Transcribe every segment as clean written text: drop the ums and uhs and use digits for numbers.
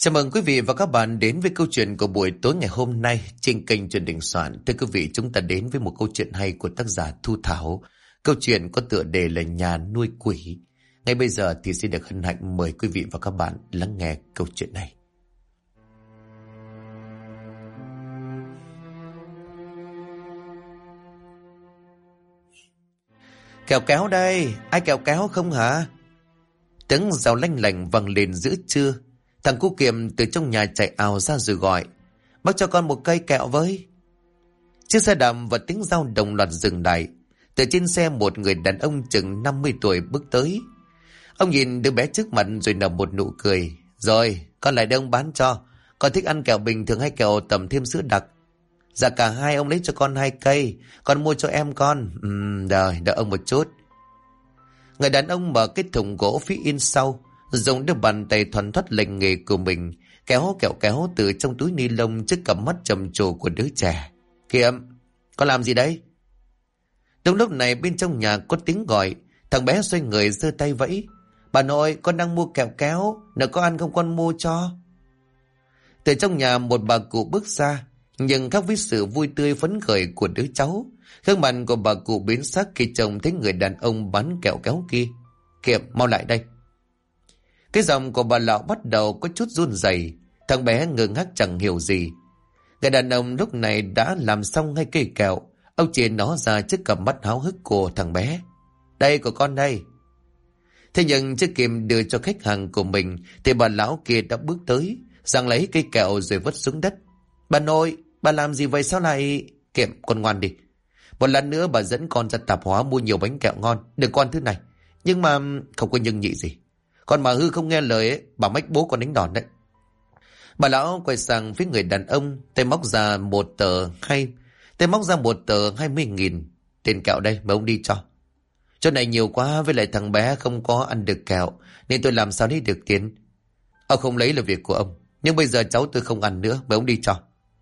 Chào mừng quý vị và các bạn đến với câu chuyện của buổi tối ngày hôm nay trên kênh Truyện Đình Soạn. Thưa quý vị, chúng ta đến với một câu chuyện hay của tác giả Thu Thảo. Câu chuyện có tựa đề là Nhà Nuôi Quỷ. Ngay bây giờ thì xin được hân hạnh mời quý vị và các bạn lắng nghe câu chuyện này. Kẹo kéo đây, ai kẹo kéo không hả? Tiếng rào lanh lảnh vang lên giữa trưa. Thằng cu Kiệm từ trong nhà chạy ào ra rồi gọi: "Bác cho con một cây kẹo với." Chiếc xe đạp và tiếng dao đồng loạt dừng lại. Từ trên xe một người đàn ông chừng 50 tuổi bước tới. Ông nhìn đứa bé trước mặt rồi nở một nụ cười. "Rồi, con lại đây ông bán cho. Con thích ăn kẹo bình thường hay kẹo tẩm thêm sữa đặc?" "Dạ cả hai, ông lấy cho con 2 cây. Con mua cho em con." Rồi, đợi ông một chút." Người đàn ông mở cái thùng gỗ phía in sau, dùng đôi bàn tay thoăn thoắt lành nghề của mình kéo kẹo kéo từ trong túi ni lông trước cặp mắt trầm trồ của đứa trẻ. "Kiệm, con làm gì đấy?" Đúng lúc này bên trong nhà có tiếng gọi. Thằng bé xoay người giơ tay vẫy: "Bà nội, con đang mua kẹo kéo, nếu có ăn không con mua cho." Từ trong nhà một bà cụ bước ra, nhưng khác với sự vui tươi phấn khởi của đứa cháu, gương mặt của bà cụ biến sắc khi trông thấy người đàn ông bán kẹo kéo kia. "Kiệm, mau lại đây." Cái giọng của bà lão bắt đầu có chút run rẩy. Thằng bé ngơ ngác chẳng hiểu gì. Người đàn ông lúc này đã làm xong 2 cây kẹo. Ông chia nó ra trước cặp mắt háo hức của thằng bé. "Đây của con đây." Thế nhưng chưa kịp đưa cho khách hàng của mình thì bà lão kia đã bước tới, giằng lấy cây kẹo rồi vứt xuống đất. "Bà nội, bà làm gì vậy, sao lại..." "Kiệm, con ngoan đi. Một lần nữa bà dẫn con ra tạp hóa mua nhiều bánh kẹo ngon, đừng con thứ này. Nhưng mà không có nhưng nhị gì. Con mà hư không nghe lời ấy, bà mách bố con đánh đòn đấy." Bà lão quay sang phía người đàn ông, tay móc ra một tờ 20.000. "Tiền kẹo đây, mà ông đi cho. Chỗ này nhiều quá, với lại thằng bé không có ăn được kẹo, nên tôi làm sao lấy được tiền. Ông không lấy là việc của ông, nhưng bây giờ cháu tôi không ăn nữa, mà ông đi cho."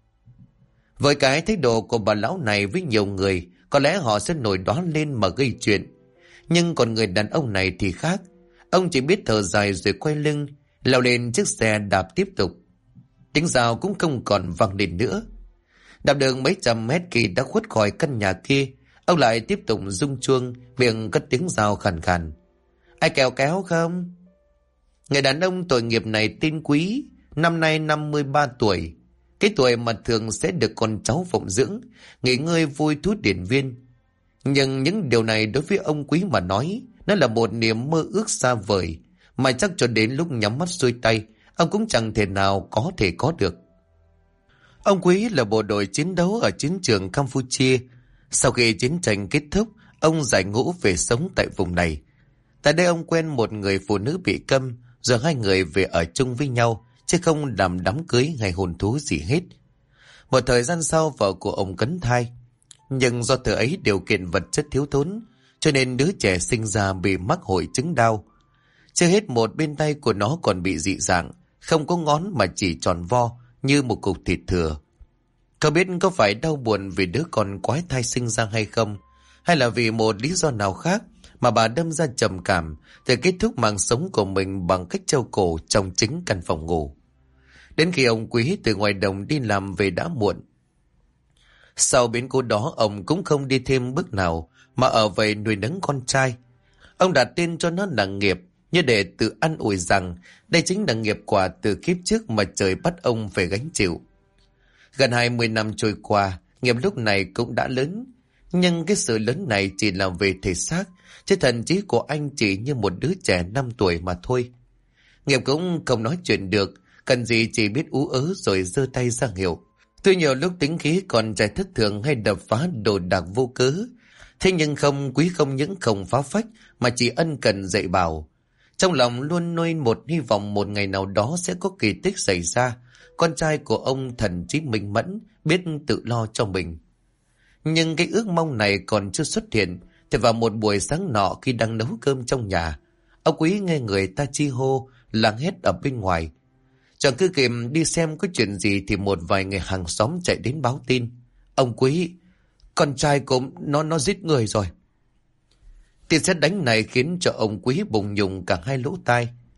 Với cái thái độ của bà lão này với nhiều người, có lẽ họ sẽ nổi đoán lên mà gây chuyện. Nhưng còn người đàn ông này thì khác. Ông chỉ biết thở dài rồi quay lưng, leo lên chiếc xe đạp tiếp tục. Tiếng rào cũng không còn vang lên nữa. Đạp đường mấy trăm mét khi đã khuất khỏi căn nhà kia, ông lại tiếp tục rung chuông, miệng cất tiếng rào khàn khàn: "Ai kẹo kéo không?" Người đàn ông tội nghiệp này tên Quý, năm nay 53 tuổi. Cái tuổi mà thường sẽ được con cháu phụng dưỡng, nghỉ ngơi vui thú điển viên. Nhưng những điều này đối với ông Quý mà nói, nó là một niềm mơ ước xa vời, mà chắc cho đến lúc nhắm mắt xuôi tay, ông cũng chẳng thể nào có thể có được. Ông Quý là bộ đội chiến đấu ở chiến trường Campuchia. Sau khi chiến tranh kết thúc, ông giải ngũ về sống tại vùng này. Tại đây ông quen một người phụ nữ bị câm, rồi 2 người về ở chung với nhau, chứ không làm đám cưới hay hôn thú gì hết. Một thời gian sau, vợ của ông cấn thai. Nhưng do thời ấy điều kiện vật chất thiếu thốn, cho nên đứa trẻ sinh ra bị mắc hội chứng đau. Chưa hết, một bên tay của nó còn bị dị dạng, không có ngón mà chỉ tròn vo như một cục thịt thừa. Không biết có phải đau buồn vì đứa con quái thai sinh ra hay không, hay là vì một lý do nào khác mà bà đâm ra trầm cảm để kết thúc mạng sống của mình bằng cách treo cổ trong chính căn phòng ngủ. Đến khi ông Quý từ ngoài đồng đi làm về đã muộn. Sau biến cố đó, ông cũng không đi thêm bước nào mà ở về nuôi nấng con trai. Ông đặt tên cho nó là Nghiệp, như để tự an ủi rằng đây chính là nghiệp quả từ kiếp trước mà trời bắt ông phải gánh chịu. Gần 20 năm trôi qua, Nghiệp lúc này cũng đã lớn. Nhưng cái sự lớn này chỉ là về thể xác, chứ thần trí của anh chỉ như một đứa trẻ 5 tuổi mà thôi. Nghiệp cũng không nói chuyện được, cần gì chỉ biết ú ớ rồi giơ tay ra hiệu. Tuy nhiều lúc tính khí còn trai thất thường hay đập phá đồ đạc vô cớ, thế nhưng Quý không những không phá phách mà chỉ ân cần dạy bảo. Trong lòng luôn nuôi một hy vọng một ngày nào đó sẽ có kỳ tích xảy ra, con trai của ông thần trí minh mẫn, biết tự lo cho mình. Nhưng cái ước mong này còn chưa xuất hiện, thì vào một buổi sáng nọ khi đang nấu cơm trong nhà, ông Quý nghe người ta chi hô, làng hét ở bên ngoài. Chẳng cứ kịp đi xem có chuyện gì thì một vài người hàng xóm chạy đến báo tin: "Ông Quý, con trai của nó giết người rồi." Tin sét đánh này khiến cho ông Quý bùng nhùng cả 2 lỗ tai.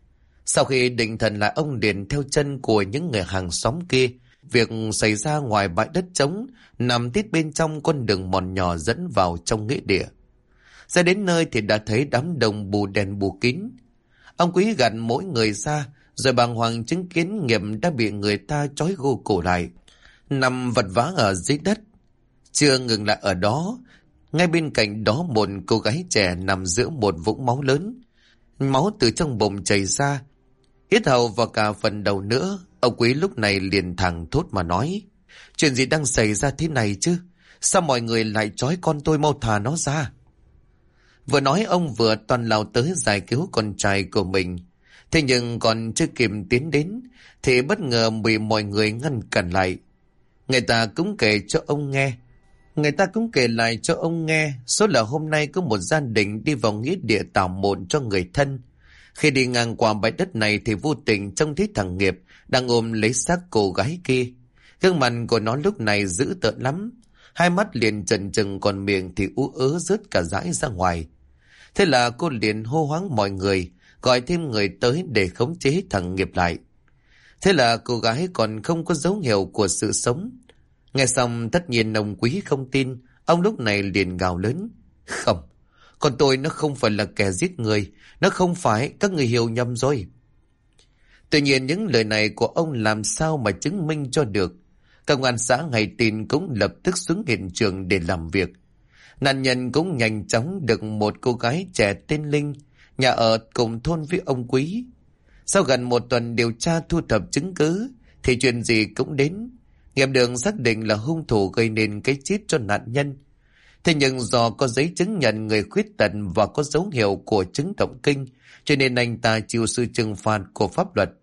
Sau khi định thần lại, ông liền theo chân của những người hàng xóm kia. Việc xảy ra ngoài bãi đất trống, nằm tít bên trong con đường mòn nhỏ dẫn vào trong nghĩa địa. Ra đến nơi thì đã thấy đám đông bù đèn bù kín. Ông Quý gạt mỗi người ra, rồi bàng hoàng chứng kiến Nghiệp đã bị người ta trói gô cổ lại, nằm vật vã ở dưới đất. Chưa ngừng lại ở đó, ngay bên cạnh đó một cô gái trẻ nằm giữa một vũng máu lớn. Máu từ trong bụng chảy ra, yết hầu và cả phần đầu nữa. Ông Quý lúc này liền thẳng thốt mà nói: chuyện gì đang xảy ra thế này chứ? Sao mọi người lại trói con tôi, mau thả nó ra. Vừa nói ông vừa toan lao tới giải cứu con trai của mình. Thế nhưng còn chưa kịp tiến đến thì bất ngờ bị mọi người ngăn cản lại. Người ta cũng kể lại cho ông nghe số là hôm nay có một gia đình đi vào nghĩa địa tảo mộ cho người thân. Khi đi ngang qua bãi đất này thì vô tình trông thấy thằng Nghiệp đang ôm lấy xác cô gái kia. Gương mặt của nó lúc này dữ tợn lắm, hai mắt liền trần trừng, còn miệng thì ú ớ rớt cả dãi ra ngoài. Thế là cô liền hô hoáng mọi người, gọi thêm người tới để khống chế thằng Nghiệp lại. Thế là cô gái còn không có dấu hiệu của sự sống. Nghe xong tất nhiên ông Quý không tin. Ông lúc này liền gào lớn: không, con tôi nó không phải là kẻ giết người, nó không phải, các người hiểu nhầm rồi. Tuy nhiên những lời này của ông làm sao mà chứng minh cho được. Công an xã Ngày Tin cũng lập tức xuống hiện trường để làm việc. Nạn nhân cũng nhanh chóng được một cô gái trẻ tên Linh, nhà ở cùng thôn với ông Quý. Sau gần một tuần điều tra thu thập chứng cứ thì chuyện gì cũng đến. Nghiệp được xác định là hung thủ gây nên cái chết cho nạn nhân. Thế nhưng do có giấy chứng nhận người khuyết tật và có dấu hiệu của chứng động kinh, cho nên anh ta chịu sự trừng phạt của pháp luật.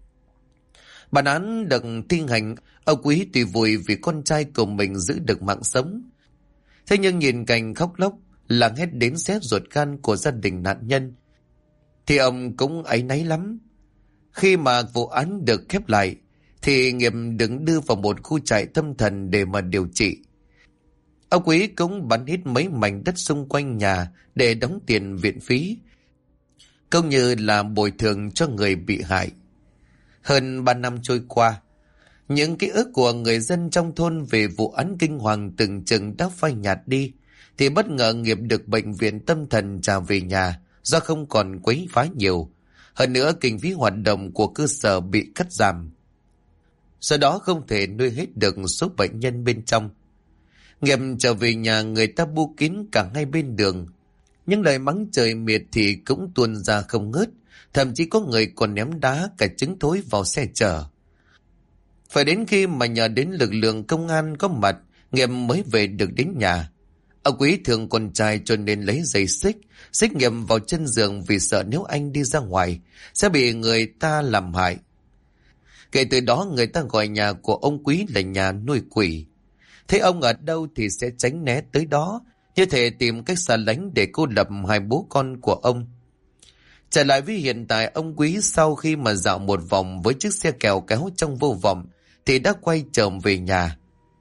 Bản án được thi hành, ông Quý tuy vui vì con trai của mình giữ được mạng sống. Thế nhưng nhìn cảnh khóc lóc, làng hét đến xé ruột gan của gia đình nạn nhân, thì ông cũng áy náy lắm. Khi mà vụ án được khép lại, thì Nghiệp được đưa vào một khu trại tâm thần để mà điều trị. Ông Quý cũng bán hết mấy mảnh đất xung quanh nhà để đóng tiền viện phí, cũng như là bồi thường cho người bị hại. Hơn 3 năm trôi qua, những ký ức của người dân trong thôn về vụ án kinh hoàng từng chừng đã phai nhạt đi, thì bất ngờ Nghiệp được bệnh viện tâm thần trả về nhà do không còn quấy phá nhiều. Hơn nữa kinh phí hoạt động của cơ sở bị cắt giảm, do đó không thể nuôi hết được số bệnh nhân bên trong. Nghiệp trở về nhà, người ta bu kín cả ngay bên đường. Những lời mắng trời miệt thì cũng tuôn ra không ngớt, thậm chí có người còn ném đá cả trứng thối vào xe chở. Phải đến khi mà nhờ đến lực lượng công an có mặt, Nghiệp mới về được đến nhà. Ông Quý thương con trai cho nên lấy dây xích Nghiệp vào chân giường, vì sợ nếu anh đi ra ngoài sẽ bị người ta làm hại. Kể từ đó người ta gọi nhà của ông Quý là nhà nuôi quỷ. Thấy ông ở đâu thì sẽ tránh né tới đó, như thể tìm cách xa lánh để cô lập hai bố con của ông. Trở lại với hiện tại, ông Quý sau khi mà dạo một vòng với chiếc xe kèo kéo trong vô vọng thì đã quay trở về nhà.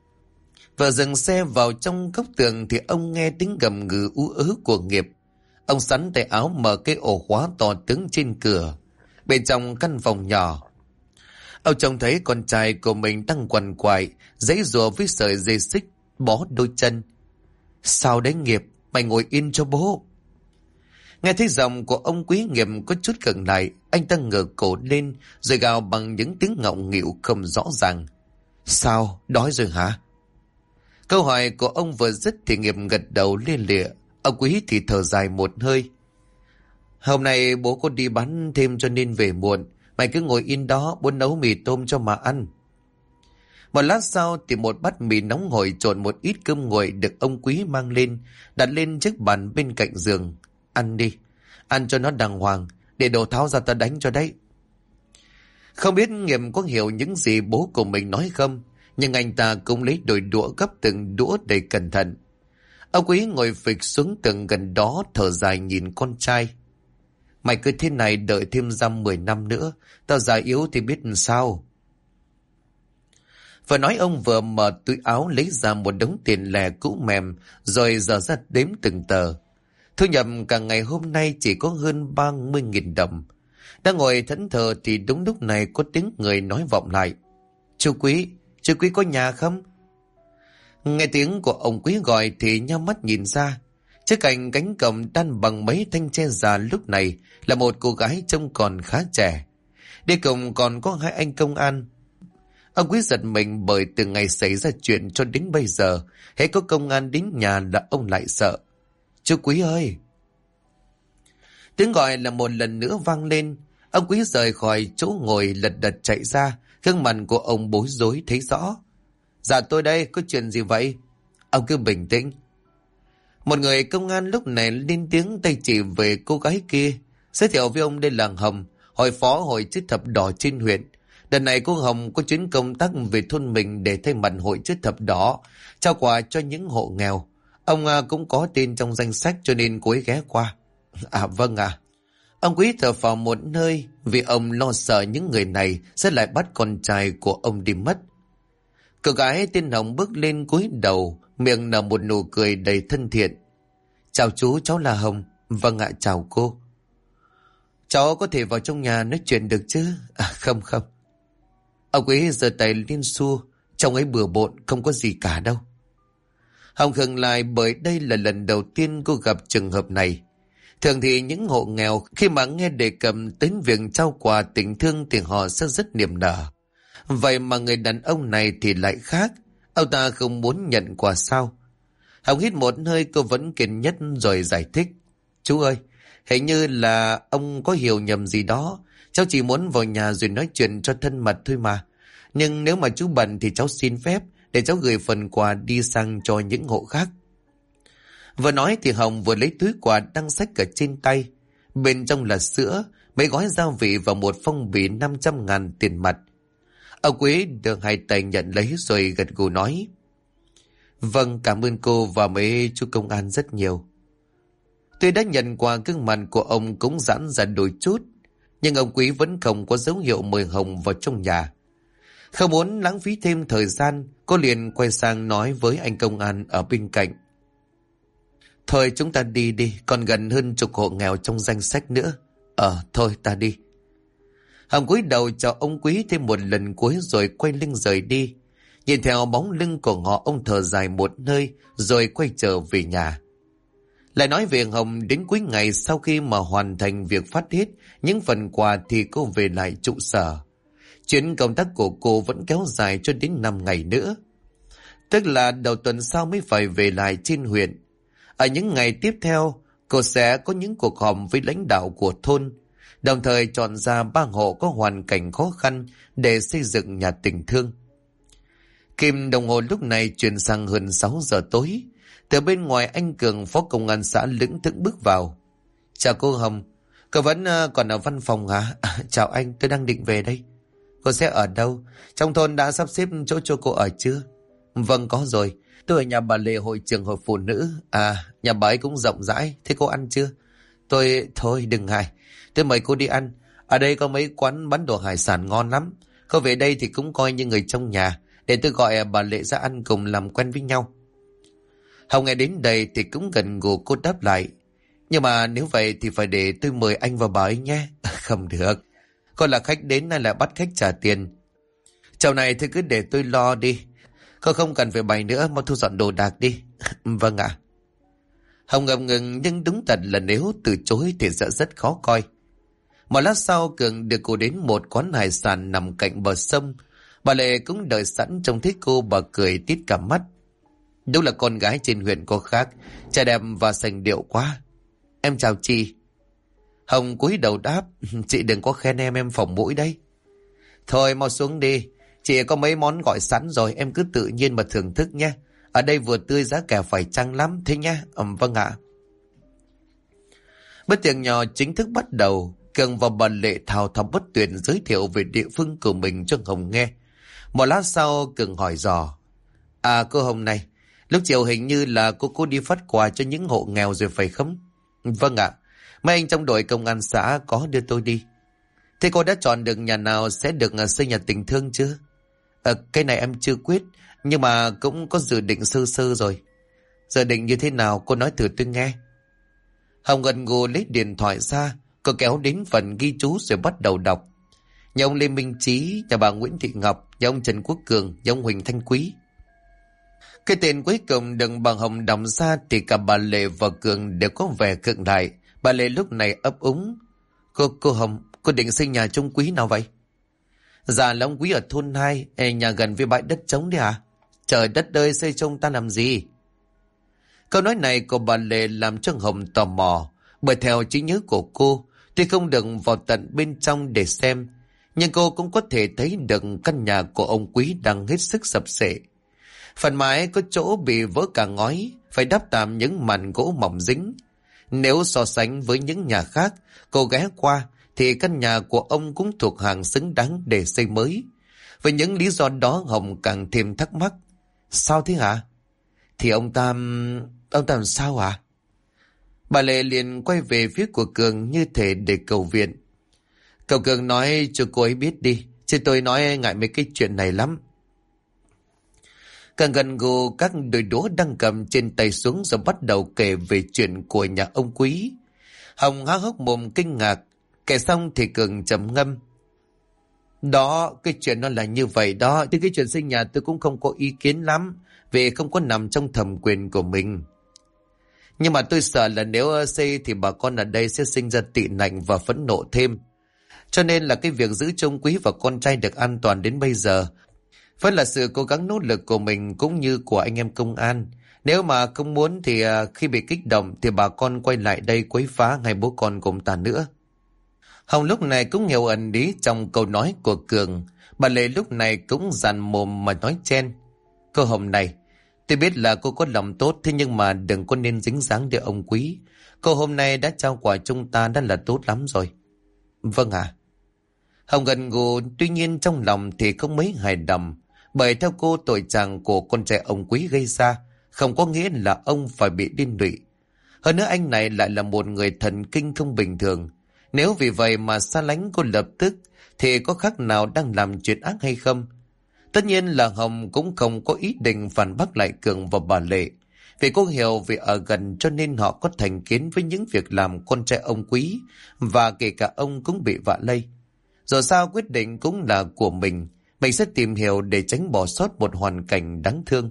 Vừa dừng xe vào trong góc tường thì ông nghe tiếng gầm gừ ú ớ của Nghiệp. Ông sắn tay áo mở cái ổ khóa to tướng trên cửa. Bên trong căn phòng nhỏ, ông trông thấy con trai của mình đang quằn quại giãy giụa với sợi dây xích bó đôi chân. Sao đấy Nghiệp, mày ngồi yên cho bố. Nghe thấy giọng của ông Quý, Nghiệp có chút khựng lại. Anh ta ngửa cổ lên rồi gào bằng những tiếng ngọng nghịu không rõ ràng. Sao, đói rồi hả? Câu hỏi của ông vừa dứt thì Nghiệp gật đầu lia lịa. Ông Quý thì thở dài một hơi. Hôm nay bố có đi bán thêm cho nên về muộn. Mày cứ ngồi yên đó, bố nấu mì tôm cho mà ăn. Một lát sau thì một bát mì nóng hổi trộn một ít cơm nguội được ông Quý mang lên, đặt lên chiếc bàn bên cạnh giường. Ăn đi, ăn cho nó đàng hoàng, để đồ tháo ra ta đánh cho đấy. Không biết Nghiệp có hiểu những gì bố của mình nói không, nhưng anh ta cũng lấy đôi đũa gấp từng đũa đầy cẩn thận. Ông Quý ngồi phịch xuống tường gần đó, thở dài nhìn con trai. Mày cứ thế này đợi thêm 10 năm nữa, tao già yếu thì biết làm sao. Vừa nói ông vừa mở túi áo lấy ra một đống tiền lẻ cũ mềm, rồi dở ra đếm từng tờ. Thu nhập cả ngày hôm nay chỉ có hơn 30.000 đồng. Đang ngồi thẫn thờ thì đúng lúc này có tiếng người nói vọng lại. Chú Quý có nhà không? Nghe tiếng của ông Quý gọi thì nhắm mắt nhìn ra. Trước cạnh cánh cổng đan bằng mấy thanh tre già lúc này là một cô gái trông còn khá trẻ. Đi cùng còn có hai anh công an. Ông Quý giật mình bởi từ ngày xảy ra chuyện cho đến bây giờ, hễ có công an đến nhà là ông lại sợ. Chú Quý ơi! Tiếng gọi là một lần nữa vang lên. Ông Quý rời khỏi chỗ ngồi lật đật chạy ra, gương mặt của ông bối rối thấy rõ. Dạ tôi đây, có chuyện gì vậy? Ông cứ bình tĩnh. Một người công an lúc này lên tiếng tay chỉ về cô gái kia, giới thiệu với ông đây là Hồng, hội phó hội chữ thập đỏ trên huyện. Đợt này cô Hồng có chuyến công tác về thôn mình để thay mặt hội chữ thập đỏ, trao quà cho những hộ nghèo. Ông cũng có tên trong danh sách cho nên cô ấy ghé qua. À vâng ạ. Ông Quý thở phào một hơi vì ông lo sợ những người này sẽ lại bắt con trai của ông đi mất. Cô gái tên Hồng bước lên cúi đầu, miệng nở một nụ cười đầy thân thiện. Chào chú, cháu là Hồng. Vâng ạ, chào cô. Cháu có thể vào trong nhà nói chuyện được chứ? À không. Ông Quý giơ tay lên xua, trong ấy bừa bộn, không có gì cả đâu. Hồng khựng lại bởi đây là lần đầu tiên cô gặp trường hợp này. Thường thì những hộ nghèo khi mà nghe đề cập đến việc trao quà tình thương thì họ sẽ rất niềm nở. Vậy mà người đàn ông này thì lại khác. Ông ta không muốn nhận quà sao? Hồng hít một hơi, cô vẫn kiên nhẫn rồi giải thích. Chú ơi, hình như là ông có hiểu nhầm gì đó. Cháu chỉ muốn vào nhà rồi nói chuyện cho thân mật thôi mà. Nhưng nếu mà chú bận thì cháu xin phép để cháu gửi phần quà đi sang cho những hộ khác. Vừa nói thì Hồng vừa lấy túi quà đang xách ở trên tay. Bên trong là sữa, mấy gói gia vị và một phong bì 500.000 tiền mặt. Ông Quý được hai tay nhận lấy rồi gật gù nói. Vâng, cảm ơn cô và mấy chú công an rất nhiều. Tuy đã nhận quà, gương mặt của ông cũng giãn ra đôi chút, nhưng ông Quý vẫn không có dấu hiệu mời Hồng vào trong nhà. Không muốn lãng phí thêm thời gian, cô liền quay sang nói với anh công an ở bên cạnh. Thôi chúng ta đi đi, còn gần hơn chục hộ nghèo trong danh sách nữa. Thôi ta đi. Hồng cúi đầu chào ông Quý thêm một lần cuối rồi quay lưng rời đi. Nhìn theo bóng lưng của họ, ông thở dài một hơi rồi quay trở về nhà. Lại nói về Hồng, đến cuối ngày sau khi mà hoàn thành việc phát hết những phần quà thì cô về lại trụ sở. Chuyến công tác của cô vẫn kéo dài cho đến 5 ngày nữa. Tức là đầu tuần sau mới phải về lại trên huyện. Ở những ngày tiếp theo, cô sẽ có những cuộc họp với lãnh đạo của thôn, đồng thời chọn ra 3 hộ có hoàn cảnh khó khăn để xây dựng nhà tình thương. Kim đồng hồ lúc này chuyển sang hơn 6 giờ tối. Từ bên ngoài anh Cường, phó công an xã lững thững bước vào. Chào cô Hồng, cô vẫn còn ở văn phòng hả? Chào anh, tôi đang định về đây. Cô sẽ ở đâu? Trong thôn đã sắp xếp chỗ cho cô ở chưa? Vâng, có rồi. Tôi ở nhà bà Lệ, hội trường hội phụ nữ. À, nhà bà ấy cũng rộng rãi. Thế cô ăn chưa? Thôi đừng ngại. Tôi mời cô đi ăn. Ở đây có mấy quán bán đồ hải sản ngon lắm. Cô về đây thì cũng coi như người trong nhà. Để tôi gọi bà Lệ ra ăn cùng làm quen với nhau. Hồng nghe đến đây thì cũng gần gù cô đáp lại. Nhưng mà nếu vậy thì phải để tôi mời anh và bà ấy nhé. Không được. Cô là khách đến hay là bắt khách trả tiền? Chầu này thì cứ để tôi lo đi. Cô không cần phải bày nữa, mau thu dọn đồ đạc đi. Vâng ạ. Hồng ngập ngừng, nhưng đúng thật là nếu từ chối thì sẽ rất khó coi. Một lát sau, Cường được cô đến một quán hải sản nằm cạnh bờ sông. Bà Lệ cũng đợi sẵn, trông thấy cô bà cười tít cả mắt. Đúng là con gái trên huyện có khác, trai đẹp và sành điệu quá. Em chào chị. Hồng cúi đầu đáp. Chị đừng có khen em phỏng mũi đấy. Thôi mau xuống đi. Chị có mấy món gọi sẵn rồi, em cứ tự nhiên mà thưởng thức nhé. Ở đây vừa tươi giá cả phải chăng lắm, thế nhé. Vâng ạ. Bữa tiệc nhỏ chính thức bắt đầu. Cường và bà Lệ thao thao bất tuyệt giới thiệu về địa phương của mình cho Hồng nghe. Một lát sau, Cường hỏi dò. À cô Hồng này, lúc chiều hình như là cô đi phát quà cho những hộ nghèo rồi phải không? Vâng ạ. Mấy anh trong đội công an xã có đưa tôi đi. Thế cô đã chọn được nhà nào sẽ được xây nhà tình thương chưa? Cái này em chưa quyết, nhưng mà cũng có dự định sơ sơ rồi. Dự định như thế nào cô nói thử tôi nghe. Hồng gần gù lấy điện thoại ra, Cô kéo đến phần ghi chú rồi bắt đầu đọc. Nhà ông Lê Minh Trí, nhà bà Nguyễn Thị Ngọc, nhà ông Trần Quốc Cường, nhà ông Huỳnh Thanh Quý. Cái tên cuối cùng đừng bà Hồng đọc ra thì cả bà Lệ và Cường đều có vẻ khựng lại. Bà Lệ lúc này ấp úng. Cô Hồng, cô định xây nhà trong Quý nào vậy? Dạ là ông Quý ở thôn 2, nhà gần với bãi đất trống đấy à? Trời đất ơi, xây trông ta làm gì? Câu nói này của bà Lệ làm cho Hồng tò mò. Bởi theo trí nhớ của cô, tuy không được vào tận bên trong để xem, nhưng cô cũng có thể thấy được căn nhà của ông Quý đang hết sức sập xệ. Phần mái có chỗ bị vỡ cả ngói, phải đắp tạm những màn gỗ mỏng dính. Nếu so sánh với những nhà khác, cô ghé qua, thì căn nhà của ông cũng thuộc hàng xứng đáng để xây mới. Với những lý do đó Hồng càng thêm thắc mắc. Sao thế hả? Thì ông Tam sao hả? Bà Lệ liền quay về phía của Cường như thể để cầu viện. Cậu Cường nói cho cô ấy biết đi, chứ tôi nói ngại mấy cái chuyện này lắm. Càng gần gù các đôi đũa đang cầm trên tay xuống rồi bắt đầu kể về chuyện của nhà ông Quý. Hồng há hốc mồm kinh ngạc, kể xong thì Cường trầm ngâm. Đó, cái chuyện nó là như vậy đó, thì cái chuyện xây nhà tôi cũng không có ý kiến lắm, vì không có nằm trong thẩm quyền của mình. Nhưng mà tôi sợ là nếu xây thì bà con ở đây sẽ sinh ra tị nạnh và phẫn nộ thêm. Cho nên là cái việc giữ cho ông Quý và con trai được an toàn đến bây giờ vẫn là sự cố gắng nỗ lực của mình cũng như của anh em công an. Nếu mà không muốn thì khi bị kích động thì bà con quay lại đây quấy phá ngay bố con của ông ta nữa. Hồng lúc này cũng hiểu ẩn ý trong câu nói của Cường. Bà Lệ lúc này cũng dằn mồm mà nói chen. Cô Hồng này, tôi biết là cô có lòng tốt, thế nhưng mà đừng có nên dính dáng để ông Quý. Cô hôm nay đã trao quà chúng ta đã là tốt lắm rồi. Vâng ạ. Hồng gần gù, tuy nhiên trong lòng thì không mấy hài lòng. Bởi theo cô, tội trạng của con trai ông Quý gây ra không có nghĩa là ông phải bị liên lụy. Hơn nữa anh này lại là một người thần kinh không bình thường. Nếu vì vậy mà xa lánh cô lập tức thì có khác nào đang làm chuyện ác hay không? Tất nhiên là Hồng cũng không có ý định phản bác lại Cường và bà Lệ. Vì cô hiểu vì ở gần cho nên họ có thành kiến với những việc làm con trai ông Quý, và kể cả ông cũng bị vạ lây. Rồi sao quyết định cũng là của mình sẽ tìm hiểu để tránh bỏ sót một hoàn cảnh đáng thương.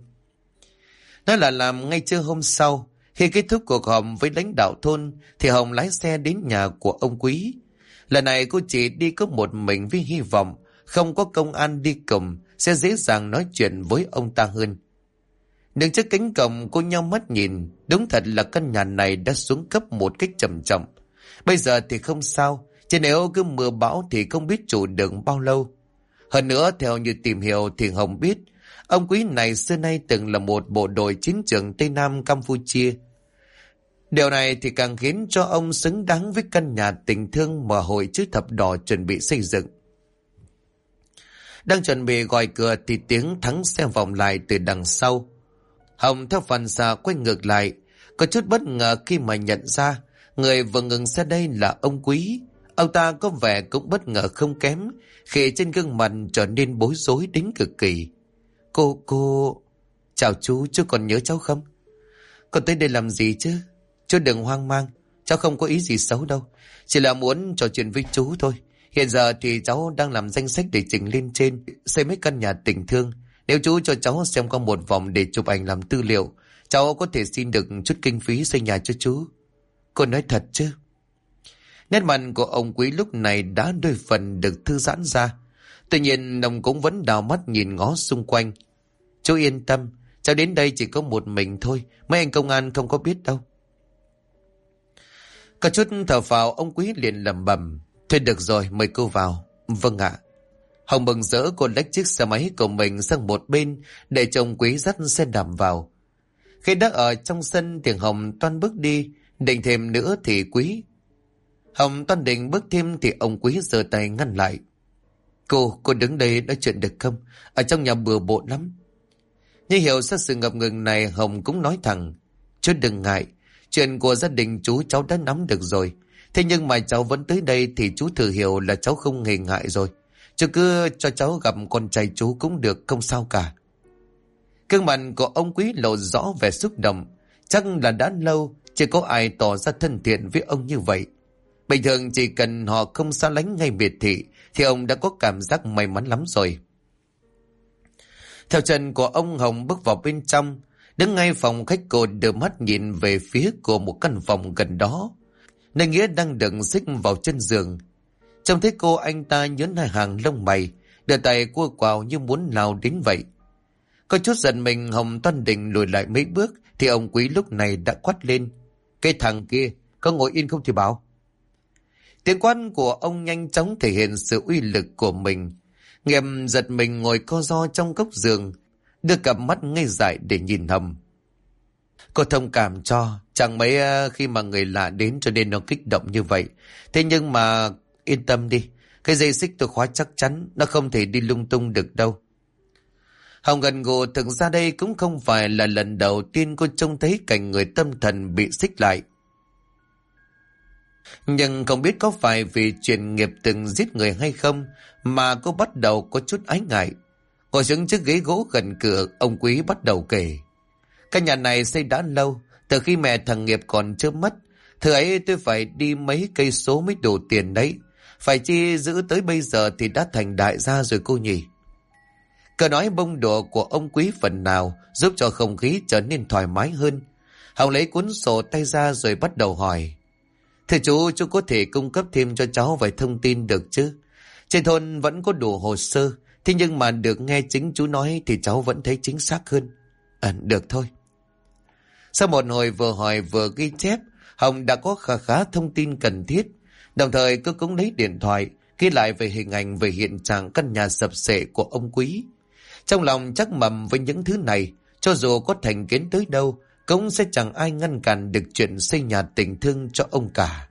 Đó là làm ngay trưa hôm sau, khi kết thúc cuộc họp với lãnh đạo thôn thì Hồng lái xe đến nhà của ông Quý. Lần này cô chỉ đi có một mình với hy vọng không có công an đi cùng sẽ dễ dàng nói chuyện với ông ta hơn. Đứng trước cánh cổng cô nheo mắt nhìn, đúng thật là căn nhà này đã xuống cấp một cách trầm trọng. Bây giờ thì không sao, chứ nếu cứ mưa bão thì không biết trụ được bao lâu. Hơn nữa theo như tìm hiểu thì Hồng biết ông Quý này xưa nay từng là một bộ đội chiến trường Tây Nam Campuchia. Điều này thì càng khiến cho ông xứng đáng với căn nhà tình thương mà Hội Chữ Thập Đỏ chuẩn bị xây dựng. Đang chuẩn bị gọi cửa thì tiếng thắng xe vọng lại từ đằng sau. Hồng theo phản xạ quay ngược lại, có chút bất ngờ khi mà nhận ra người vừa ngừng xe đây là ông Quý. Ông ta có vẻ cũng bất ngờ không kém khi trên gương mặt trở nên bối rối đến cực kỳ. Cô... Chào chú còn nhớ cháu không? Con tới đây làm gì chứ? Chú đừng hoang mang, cháu không có ý gì xấu đâu. Chỉ là muốn trò chuyện với chú thôi. Hiện giờ thì cháu đang làm danh sách để trình lên trên xây mấy căn nhà tình thương. Nếu chú cho cháu xem qua một vòng để chụp ảnh làm tư liệu, cháu có thể xin được chút kinh phí xây nhà cho chú. Cô nói thật chứ? Nét mặt của ông Quý lúc này đã đôi phần được thư giãn ra. Tuy nhiên ông cũng vẫn đào mắt nhìn ngó xung quanh. Chú yên tâm, cháu đến đây chỉ có một mình thôi, mấy anh công an không có biết đâu. Có chút thở phào, ông Quý liền lẩm bẩm. Thôi được rồi, mời cô vào. Vâng ạ. Hồng mừng rỡ cô lách chiếc xe máy của mình sang một bên để chồng Quý dắt xe đạp vào. Khi đã ở trong sân thì Hồng toan bước đi, định thêm nữa thì Quý. Hồng toan định bước thêm thì ông Quý giơ tay ngăn lại. Cô đứng đây nói chuyện được không? Ở trong nhà bừa bộn lắm. Như hiểu ra sự ngập ngừng này, Hồng cũng nói thẳng. Chú đừng ngại, chuyện của gia đình chú cháu đã nắm được rồi. Thế nhưng mà cháu vẫn tới đây thì chú thử hiểu là cháu không hề ngại rồi. Chú cứ cho cháu gặp con trai chú cũng được, không sao cả. Gương mặt của ông Quý lộ rõ vẻ xúc động. Chắc là đã lâu chưa có ai tỏ ra thân thiện với ông như vậy. Bình thường chỉ cần họ không xa lánh ngay biệt thị thì ông đã có cảm giác may mắn lắm rồi. Theo chân của ông, Hồng bước vào bên trong. Đứng ngay phòng khách, cô đưa mắt nhìn về phía của một căn phòng gần đó, nơi Nghĩa đang đựng xích vào chân giường. Trông thấy cô, anh ta nhớn hai hàng lông mày, đưa tay cua quào như muốn lao đến vậy. Có chút giận mình, Hồng toan định lùi lại mấy bước thì ông Quý lúc này đã quát lên: "Cái thằng kia, có ngồi yên không thì bảo." Tiếng quát của ông nhanh chóng thể hiện sự uy lực của mình. Nghiệp giật mình ngồi co ro trong góc giường, đưa cặp mắt ngây dại để nhìn Hồng. Cô thông cảm cho, chẳng mấy khi mà người lạ đến cho nên nó kích động như vậy. Thế nhưng mà yên tâm đi, cái dây xích tôi khóa chắc chắn, nó không thể đi lung tung được đâu. Hồng gần gù, thực ra đây cũng không phải là lần đầu tiên cô trông thấy cảnh người tâm thần bị xích lại. Nhưng không biết có phải vì chuyện Nghiệp từng giết người hay không mà cô bắt đầu có chút ái ngại. Ngồi xuống chiếc ghế gỗ gần cửa, ông Quý bắt đầu kể: "Căn nhà này xây đã lâu, từ khi mẹ thằng Nghiệp còn chưa mất. Thời ấy tôi phải đi mấy cây số mới đủ tiền đấy. Phải chi giữ tới bây giờ thì đã thành đại gia rồi cô nhỉ." Câu nói bông đùa của ông Quý phần nào giúp cho không khí trở nên thoải mái hơn. Hồng lấy cuốn sổ tay ra rồi bắt đầu hỏi: "Thưa chú có thể cung cấp thêm cho cháu vài thông tin được chứ? Trên thôn vẫn có đủ hồ sơ, thế nhưng mà được nghe chính chú nói thì cháu vẫn thấy chính xác hơn." Được thôi." Sau một hồi vừa hỏi vừa ghi chép, Hồng đã có khá thông tin cần thiết. Đồng thời cô cũng lấy điện thoại ghi lại về hình ảnh về hiện trạng căn nhà sập xệ của ông Quý. Trong lòng chắc mầm với những thứ này, cho dù có thành kiến tới đâu cũng sẽ chẳng ai ngăn cản được chuyện xây nhà tình thương cho ông cả.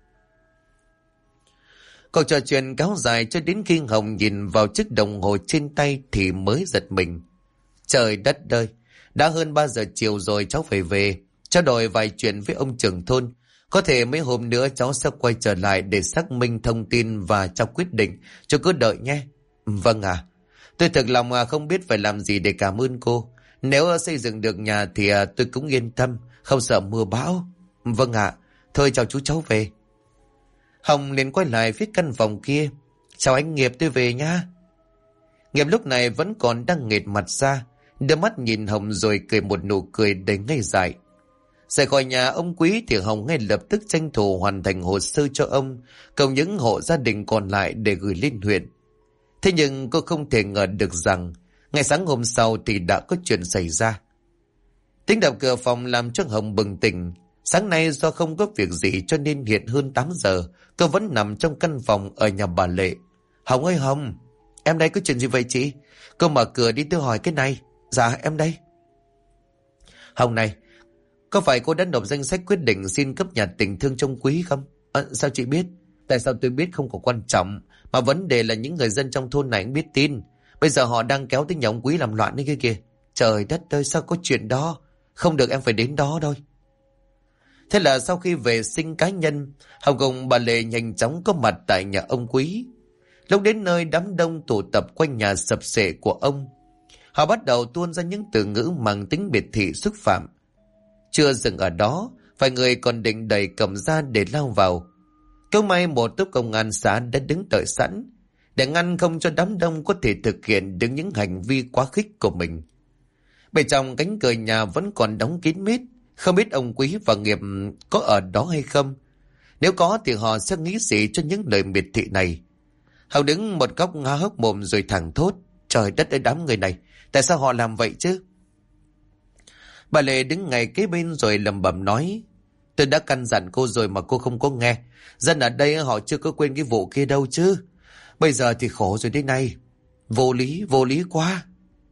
Cuộc trò chuyện kéo dài cho đến khi Hồng nhìn vào chiếc đồng hồ trên tay thì mới giật mình. Trời đất ơi, đã hơn 3 giờ chiều rồi, cháu phải về, trao đổi vài chuyện với ông trưởng thôn. Có thể mấy hôm nữa cháu sẽ quay trở lại để xác minh thông tin và cho quyết định, cho cứ đợi nhé. Vâng ạ. Tôi thực lòng không biết phải làm gì để cảm ơn cô. Nếu xây dựng được nhà thì tôi cũng yên tâm, không sợ mưa bão. Vâng ạ. Thôi chào chú, cháu về. Hồng liền quay lại phía căn phòng kia. Chào anh Nghiệp, tôi về nha. Nghiệp lúc này vẫn còn đang nghệt mặt ra, đưa mắt nhìn Hồng rồi cười một nụ cười đầy ngây dại. Rời khỏi nhà ông Quý thì Hồng ngay lập tức tranh thủ hoàn thành hồ sơ cho ông, cùng những hộ gia đình còn lại để gửi lên huyện. Thế nhưng cô không thể ngờ được rằng ngày sáng hôm sau thì đã có chuyện xảy ra. Tiếng đập cửa phòng làm cho Hồng bừng tỉnh. Sáng nay do không có việc gì cho nên hiện hơn 8 giờ cô vẫn nằm trong căn phòng ở nhà bà Lệ. Hồng ơi Hồng, em đây, có chuyện gì vậy chị? Cô mở cửa đi, tôi hỏi cái này. Dạ em đây. Hồng này, có phải cô đã nộp danh sách quyết định xin cấp nhà tình thương trong Quý không? Sao chị biết? Tại sao tôi biết không có quan trọng, mà vấn đề là những người dân trong thôn này cũng biết tin. Bây giờ họ đang kéo tới nhà ông Quý làm loạn đấy kia kìa. Trời đất ơi, sao có chuyện đó? Không được, em phải đến đó thôi. Thế là sau khi vệ sinh cá nhân, Hồng cùng bà Lệ nhanh chóng có mặt tại nhà ông Quý. Lúc đến nơi, đám đông tụ tập quanh nhà sập xệ của ông. Họ bắt đầu tuôn ra những từ ngữ mang tính biệt thị xúc phạm. Chưa dừng ở đó, vài người còn định đẩy cầm ra để lao vào. Câu may một tốp công an xã đã đứng đợi sẵn để ngăn không cho đám đông có thể thực hiện được những hành vi quá khích của mình. Bên trong cánh cửa nhà vẫn còn đóng kín mít, không biết ông Quý và Nghiệp có ở đó hay không. Nếu có thì họ sẽ nghĩ gì cho những lời miệt thị này. Hồng đứng một góc há hốc mồm rồi thẳng thốt: Trời đất ơi, đám người này, tại sao họ làm vậy chứ? Bà Lệ đứng ngay kế bên rồi lẩm bẩm nói: Tôi đã căn dặn cô rồi mà cô không có nghe. Dân ở đây họ chưa có quên cái vụ kia đâu chứ. Bây giờ thì khổ rồi đây này. Vô lý quá.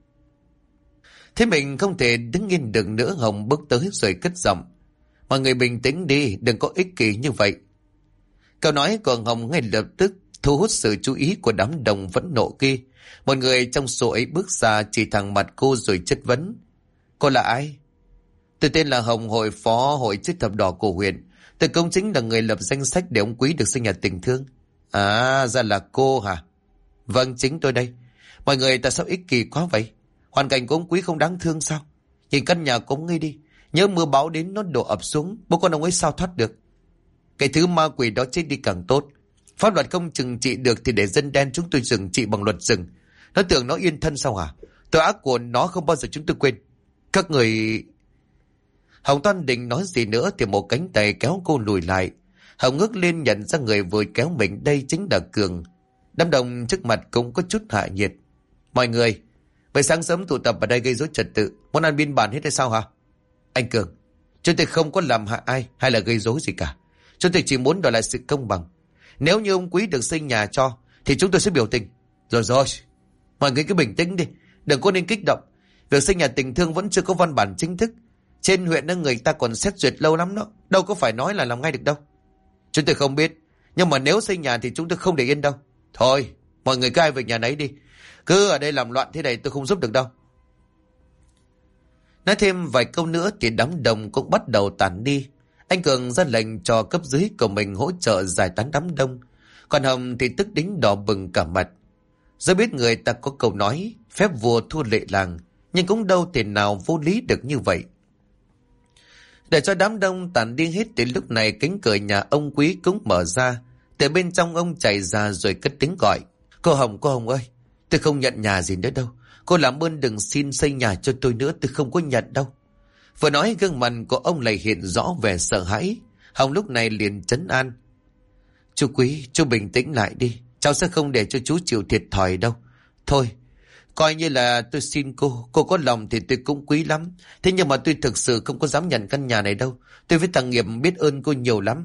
Thế mình không thể đứng yên được nữa. Hồng bước tới rồi cất giọng: Mọi người bình tĩnh đi, đừng có ích kỷ như vậy. Câu nói của Hồng ngay lập tức thu hút sự chú ý của đám đông vẫn nộ kia. Một người trong số ấy bước ra chỉ thẳng mặt cô rồi chất vấn: Cô là ai? Tôi tên là Hồng, hội phó hội chữ thập đỏ của huyện. Tôi cũng chính là người lập danh sách để ông Quý được sinh nhà tình thương. À, ra là cô hả? Vâng, chính tôi đây. Mọi người tại sao ích kỷ quá vậy? Hoàn cảnh của ông Quý không đáng thương sao? Nhìn căn nhà của ông ấy đi. Nhớ mưa bão đến nó đổ ập xuống, bố con ông ấy sao thoát được? Cái thứ ma quỷ đó chết đi càng tốt. Pháp luật không trừng trị được thì để dân đen chúng tôi trừng trị bằng luật rừng. Nó tưởng nó yên thân sao hả? Tội ác của nó không bao giờ chúng tôi quên. Các người... Hồng toan định nói gì nữa thì một cánh tay kéo cô lùi lại. Hồng ngước lên nhận ra người vừa kéo mình đây chính là Cường. Đám đông trước mặt cũng có chút hạ nhiệt. Mọi người, vậy sáng sớm tụ tập ở đây gây rối trật tự, muốn ăn biên bản hết hay sao hả? Anh Cường, chúng tôi không có làm hại ai hay là gây rối gì cả. Chúng tôi chỉ muốn đòi lại sự công bằng. Nếu như ông Quý được xây nhà cho thì chúng tôi sẽ biểu tình. Rồi, mọi người cứ bình tĩnh đi, đừng có nên kích động. Việc xây nhà tình thương vẫn chưa có văn bản chính thức. Trên huyện người ta còn xét duyệt lâu lắm đó, đâu có phải nói là làm ngay được đâu. Chúng tôi không biết, nhưng mà nếu xây nhà thì chúng tôi không để yên đâu. Thôi, mọi người cứ ai về nhà nấy đi. Cứ ở đây làm loạn thế này tôi không giúp được đâu. Nói thêm vài câu nữa thì đám đông cũng bắt đầu tản đi. Anh Cường ra lệnh cho cấp dưới của mình hỗ trợ giải tán đám đông. Còn Hồng thì tức đến đỏ bừng cả mặt. Do biết người ta có câu nói phép vua thua lệ làng, nhưng cũng đâu thể nào vô lý được như vậy. Để cho đám đông tản đi hết thì lúc này cánh cửa nhà ông Quý cũng mở ra. Từ bên trong ông chạy ra rồi cất tiếng gọi. Cô Hồng ơi, tôi không nhận nhà gì nữa đâu. Cô làm ơn đừng xin xây nhà cho tôi nữa, tôi không có nhận đâu. Vừa nói gương mặt của ông lại hiện rõ vẻ sợ hãi. Hồng lúc này liền trấn an. Chú Quý, chú bình tĩnh lại đi. Cháu sẽ không để cho chú chịu thiệt thòi đâu. Thôi, coi như là tôi xin cô có lòng thì tôi cũng quý lắm. Thế nhưng mà tôi thực sự không có dám nhận căn nhà này đâu. Tôi với thằng Nghiệp biết ơn cô nhiều lắm.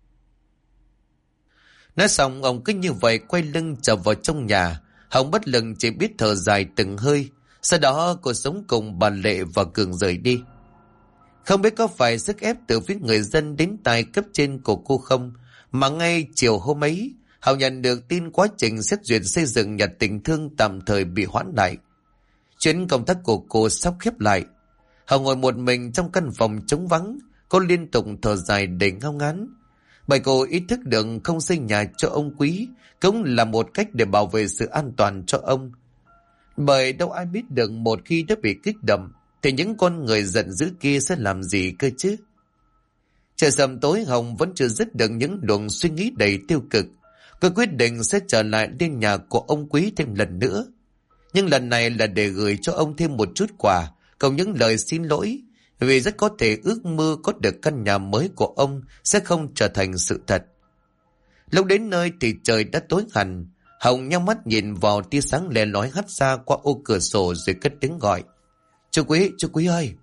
Nói xong ông cứ như vậy quay lưng trở vào trong nhà. Hồng bất lực chỉ biết thở dài từng hơi. Sau đó cô sống cùng bà Lệ và Cường rời đi. Không biết có phải sức ép từ phía người dân đến tài cấp trên của cô không, mà ngay chiều hôm ấy Hồng nhận được tin quá trình xét duyệt xây dựng nhà tình thương tạm thời bị hoãn lại. Chuyến công tác của cô sắp khép lại. Hồng ngồi một mình trong căn phòng trống vắng. Cô liên tục thở dài để ngao ngán. Bởi cô ý thức được không xây nhà cho ông Quý cũng là một cách để bảo vệ sự an toàn cho ông. Bởi đâu ai biết được một khi đã bị kích động thì những con người giận dữ kia sẽ làm gì cơ chứ. Trời sầm tối Hồng vẫn chưa dứt được những luồng suy nghĩ đầy tiêu cực. Cô quyết định sẽ trở lại đến nhà của ông Quý thêm lần nữa. Nhưng lần này là để gửi cho ông thêm một chút quà, cùng những lời xin lỗi, vì rất có thể ước mơ có được căn nhà mới của ông sẽ không trở thành sự thật. Lúc đến nơi thì trời đã tối hẳn. Hồng nhắm mắt nhìn vào tia sáng lè lói hắt ra qua ô cửa sổ rồi cất tiếng gọi. Chú Quý ơi!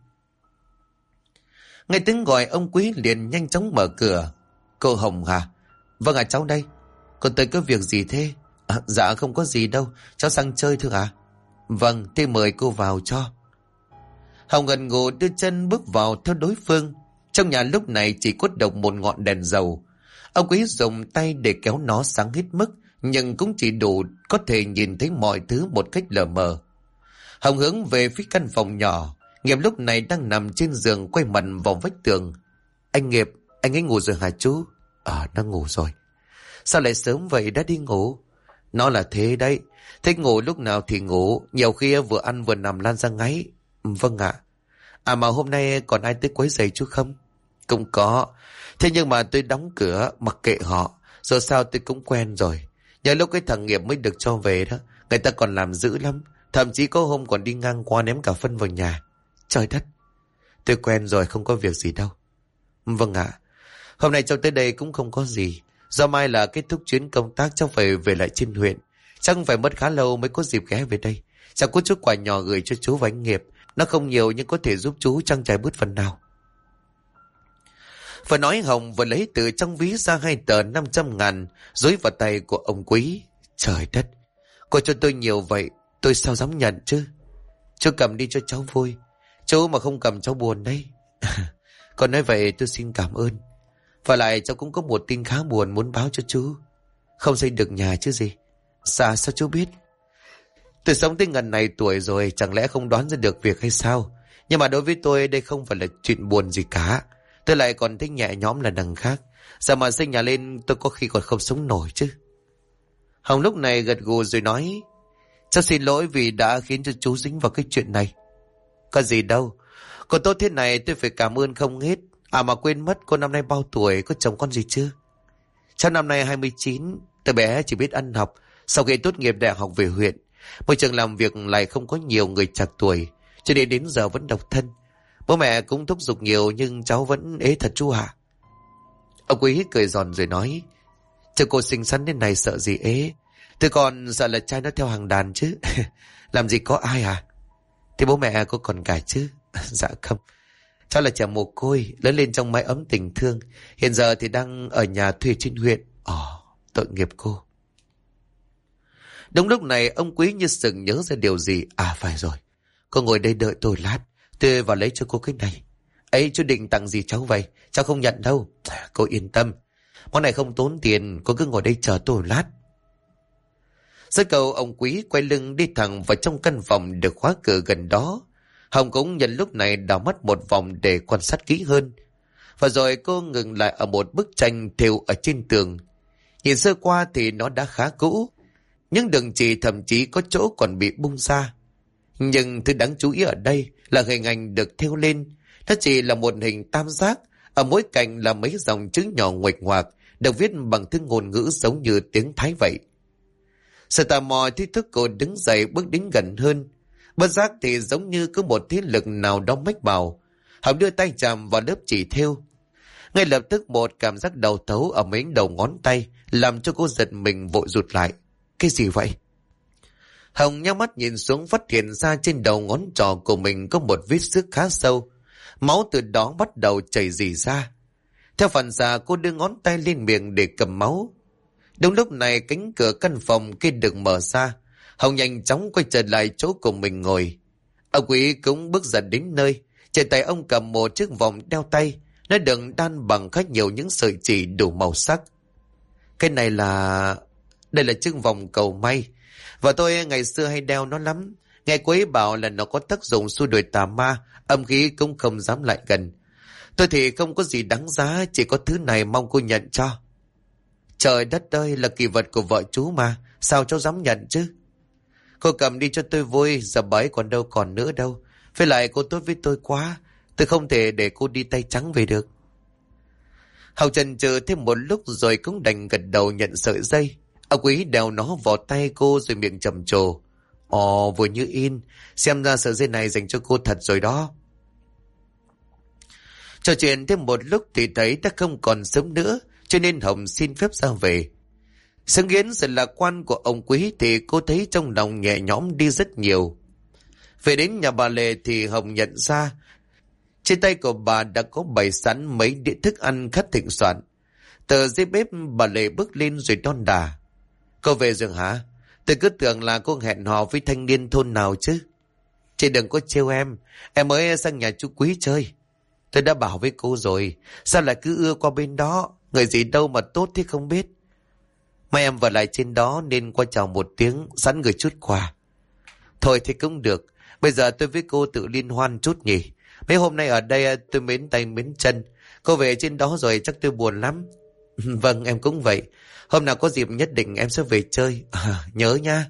Nghe tiếng gọi ông Quý liền nhanh chóng mở cửa. Cô Hồng hả? Vâng ạ, cháu đây. Còn tới có việc gì thế? Dạ không có gì đâu, cháu sang chơi thôi ạ. Vâng, thế mời cô vào cho. Hồng ngần ngừ đưa chân bước vào theo đối phương. Trong nhà lúc này chỉ có độc một ngọn đèn dầu. Ông Quý dùng tay để kéo nó sáng hết mức, nhưng cũng chỉ đủ có thể nhìn thấy mọi thứ một cách lờ mờ. Hồng hướng về phía căn phòng nhỏ. Nghiệp lúc này đang nằm trên giường quay mặt vào vách tường. Anh Nghiệp, anh ấy ngủ rồi hả chú? Nó ngủ rồi. Sao lại sớm vậy, đã đi ngủ? Nó là thế đấy, thích ngủ lúc nào thì ngủ, nhiều khi vừa ăn vừa nằm lan ra ngáy. Vâng ạ. Mà hôm nay còn ai tới quấy rầy chú không? Cũng có. Thế nhưng mà tôi đóng cửa, mặc kệ họ. Dù sao tôi cũng quen rồi. Nhờ lúc cái thằng Nghiệp mới được cho về đó, người ta còn làm dữ lắm. Thậm chí có hôm còn đi ngang qua ném cả phân vào nhà. Trời đất, tôi quen rồi, không có việc gì đâu. Vâng ạ. Hôm nay cháu tới đây cũng không có gì. Do mai là kết thúc chuyến công tác, cháu phải về lại trên huyện. Chắc phải mất khá lâu mới có dịp ghé về đây. Cháu có chút quà nhỏ gửi cho chú và anh Nghiệp. Nó không nhiều nhưng có thể giúp chú trang trải bớt phần nào. Vừa nói Hồng vừa lấy từ trong ví ra 2 tờ 500.000 dối vào tay của ông Quý. Trời đất, cô cho tôi nhiều vậy, tôi sao dám nhận chứ? Chú cầm đi cho cháu vui. Chú mà không cầm cháu buồn đấy. Còn nói vậy tôi xin cảm ơn. Và lại cháu cũng có một tin khá buồn muốn báo cho chú. Không xây được nhà chứ gì. Sao chú biết? Tôi sống tới ngần này tuổi rồi, chẳng lẽ không đoán ra được việc hay sao? Nhưng mà đối với tôi đây không phải là chuyện buồn gì cả. Tôi lại còn thích nhẹ nhõm là đằng khác. Sao mà xây nhà lên tôi có khi còn không sống nổi chứ. Hồng lúc này gật gù rồi nói. Cháu xin lỗi vì đã khiến cho chú dính vào cái chuyện này. Có gì đâu. Còn tốt thế này tôi phải cảm ơn không hết. À mà quên mất, cô năm nay bao tuổi, có chồng con gì chưa? Cháu năm nay 29, từ bé chỉ biết ăn học. Sau khi tốt nghiệp đại học về huyện, môi trường làm việc lại không có nhiều người trạc tuổi, cho nên đến giờ vẫn độc thân. Bố mẹ cũng thúc giục nhiều nhưng cháu vẫn ế thật chú ạ. Ông Quý cười giòn rồi nói, chứ cô xinh xắn đến này sợ gì ế. Tôi còn sợ là trai nó theo hàng đàn chứ. Làm gì có ai à? Thì bố mẹ cô còn cả chứ? Dạ không. Cháu là trẻ mồ côi, lớn lên trong mái ấm tình thương. Hiện giờ thì đang ở nhà thuê trên huyện. Tội nghiệp cô. Đúng lúc này ông Quý như sừng nhớ ra điều gì. À phải rồi, cô ngồi đây đợi tôi lát, tôi vào lấy cho cô cái này. Ấy, chú định tặng gì cháu vậy? Cháu không nhận đâu. Cô yên tâm, món này không tốn tiền, cô cứ ngồi đây chờ tôi lát. Dứt câu ông Quý quay lưng đi thẳng vào trong căn phòng được khóa cửa gần đó. Hồng cũng nhận lúc này đảo mắt một vòng để quan sát kỹ hơn. Và rồi cô ngừng lại ở một bức tranh thêu ở trên tường. Nhìn sơ qua thì nó đã khá cũ, những đường chỉ thậm chí có chỗ còn bị bung ra. Nhưng thứ đáng chú ý ở đây là hình ảnh được thêu lên. Nó chỉ là một hình tam giác, ở mỗi cạnh là mấy dòng chữ nhỏ nguệch ngoạc, được viết bằng thứ ngôn ngữ giống như tiếng Thái vậy. Sự tò mò thi thức cô đứng dậy bước đến gần hơn. Bất giác thì giống như có một thế lực nào đó mách bảo. Hồng đưa tay chạm vào lớp chỉ thêu. Ngay lập tức một cảm giác đầu thấu ở mấy đầu ngón tay làm cho cô giật mình vội rụt lại. Cái gì vậy? Hồng nhắm mắt nhìn xuống phát hiện ra trên đầu ngón trỏ của mình có một vết xước khá sâu. Máu từ đó bắt đầu chảy rỉ ra. Theo phản xạ cô đưa ngón tay lên miệng để cầm máu. Đúng lúc này cánh cửa căn phòng kia được mở ra. Hồng nhanh chóng quay trở lại chỗ của mình ngồi. Ông Quý cũng bước dần đến nơi. Trên tay ông cầm một chiếc vòng đeo tay. Nó được đan bằng khá nhiều những sợi chỉ đủ màu sắc. Cái này là... Đây là chiếc vòng cầu may. Và tôi ngày xưa hay đeo nó lắm. Nghe cô ấy bảo là nó có tác dụng xua đuổi tà ma, âm khí cũng không dám lại gần. Tôi thì không có gì đáng giá, chỉ có thứ này mong cô nhận cho. Trời đất ơi, là kỳ vật của vợ chú mà, sao cháu dám nhận chứ? Cô cầm đi cho tôi vui, giờ bấy còn đâu còn nữa đâu. Với lại cô tốt với tôi quá, tôi không thể để cô đi tay trắng về được. Hồng chần chừ thêm một lúc rồi cũng đành gật đầu nhận sợi dây. Ông Quý đeo nó vào tay cô rồi miệng trầm trồ. Vừa như in, xem ra sợi dây này dành cho cô thật rồi đó. Trò chuyện thêm một lúc thì thấy đã không còn sớm nữa, cho nên Hồng xin phép ra về. Sáng kiến sự lạc quan của ông Quý thì cô thấy trong lòng nhẹ nhõm đi rất nhiều. Về đến nhà bà Lệ thì Hồng nhận ra trên tay của bà đã có bày sẵn mấy đĩa thức ăn khá thịnh soạn. Từ dưới bếp bà Lệ bước lên rồi đon đà. Cô về rồi hả? Tôi cứ tưởng là cô hẹn hò với thanh niên thôn nào chứ. Chị đừng có trêu em mới sang nhà chú Quý chơi. Tôi đã bảo với cô rồi, sao lại cứ ưa qua bên đó, người gì đâu mà tốt thế không biết. Mai em vào lại trên đó nên qua chào một tiếng, sẵn gửi chút quà. Thôi thì cũng được, bây giờ tôi với cô tự liên hoan chút nhỉ. Mấy hôm nay ở đây tôi mến tay mến chân, cô về trên đó rồi chắc tôi buồn lắm. Vâng, em cũng vậy. Hôm nào có dịp nhất định em sẽ về chơi. Nhớ nha.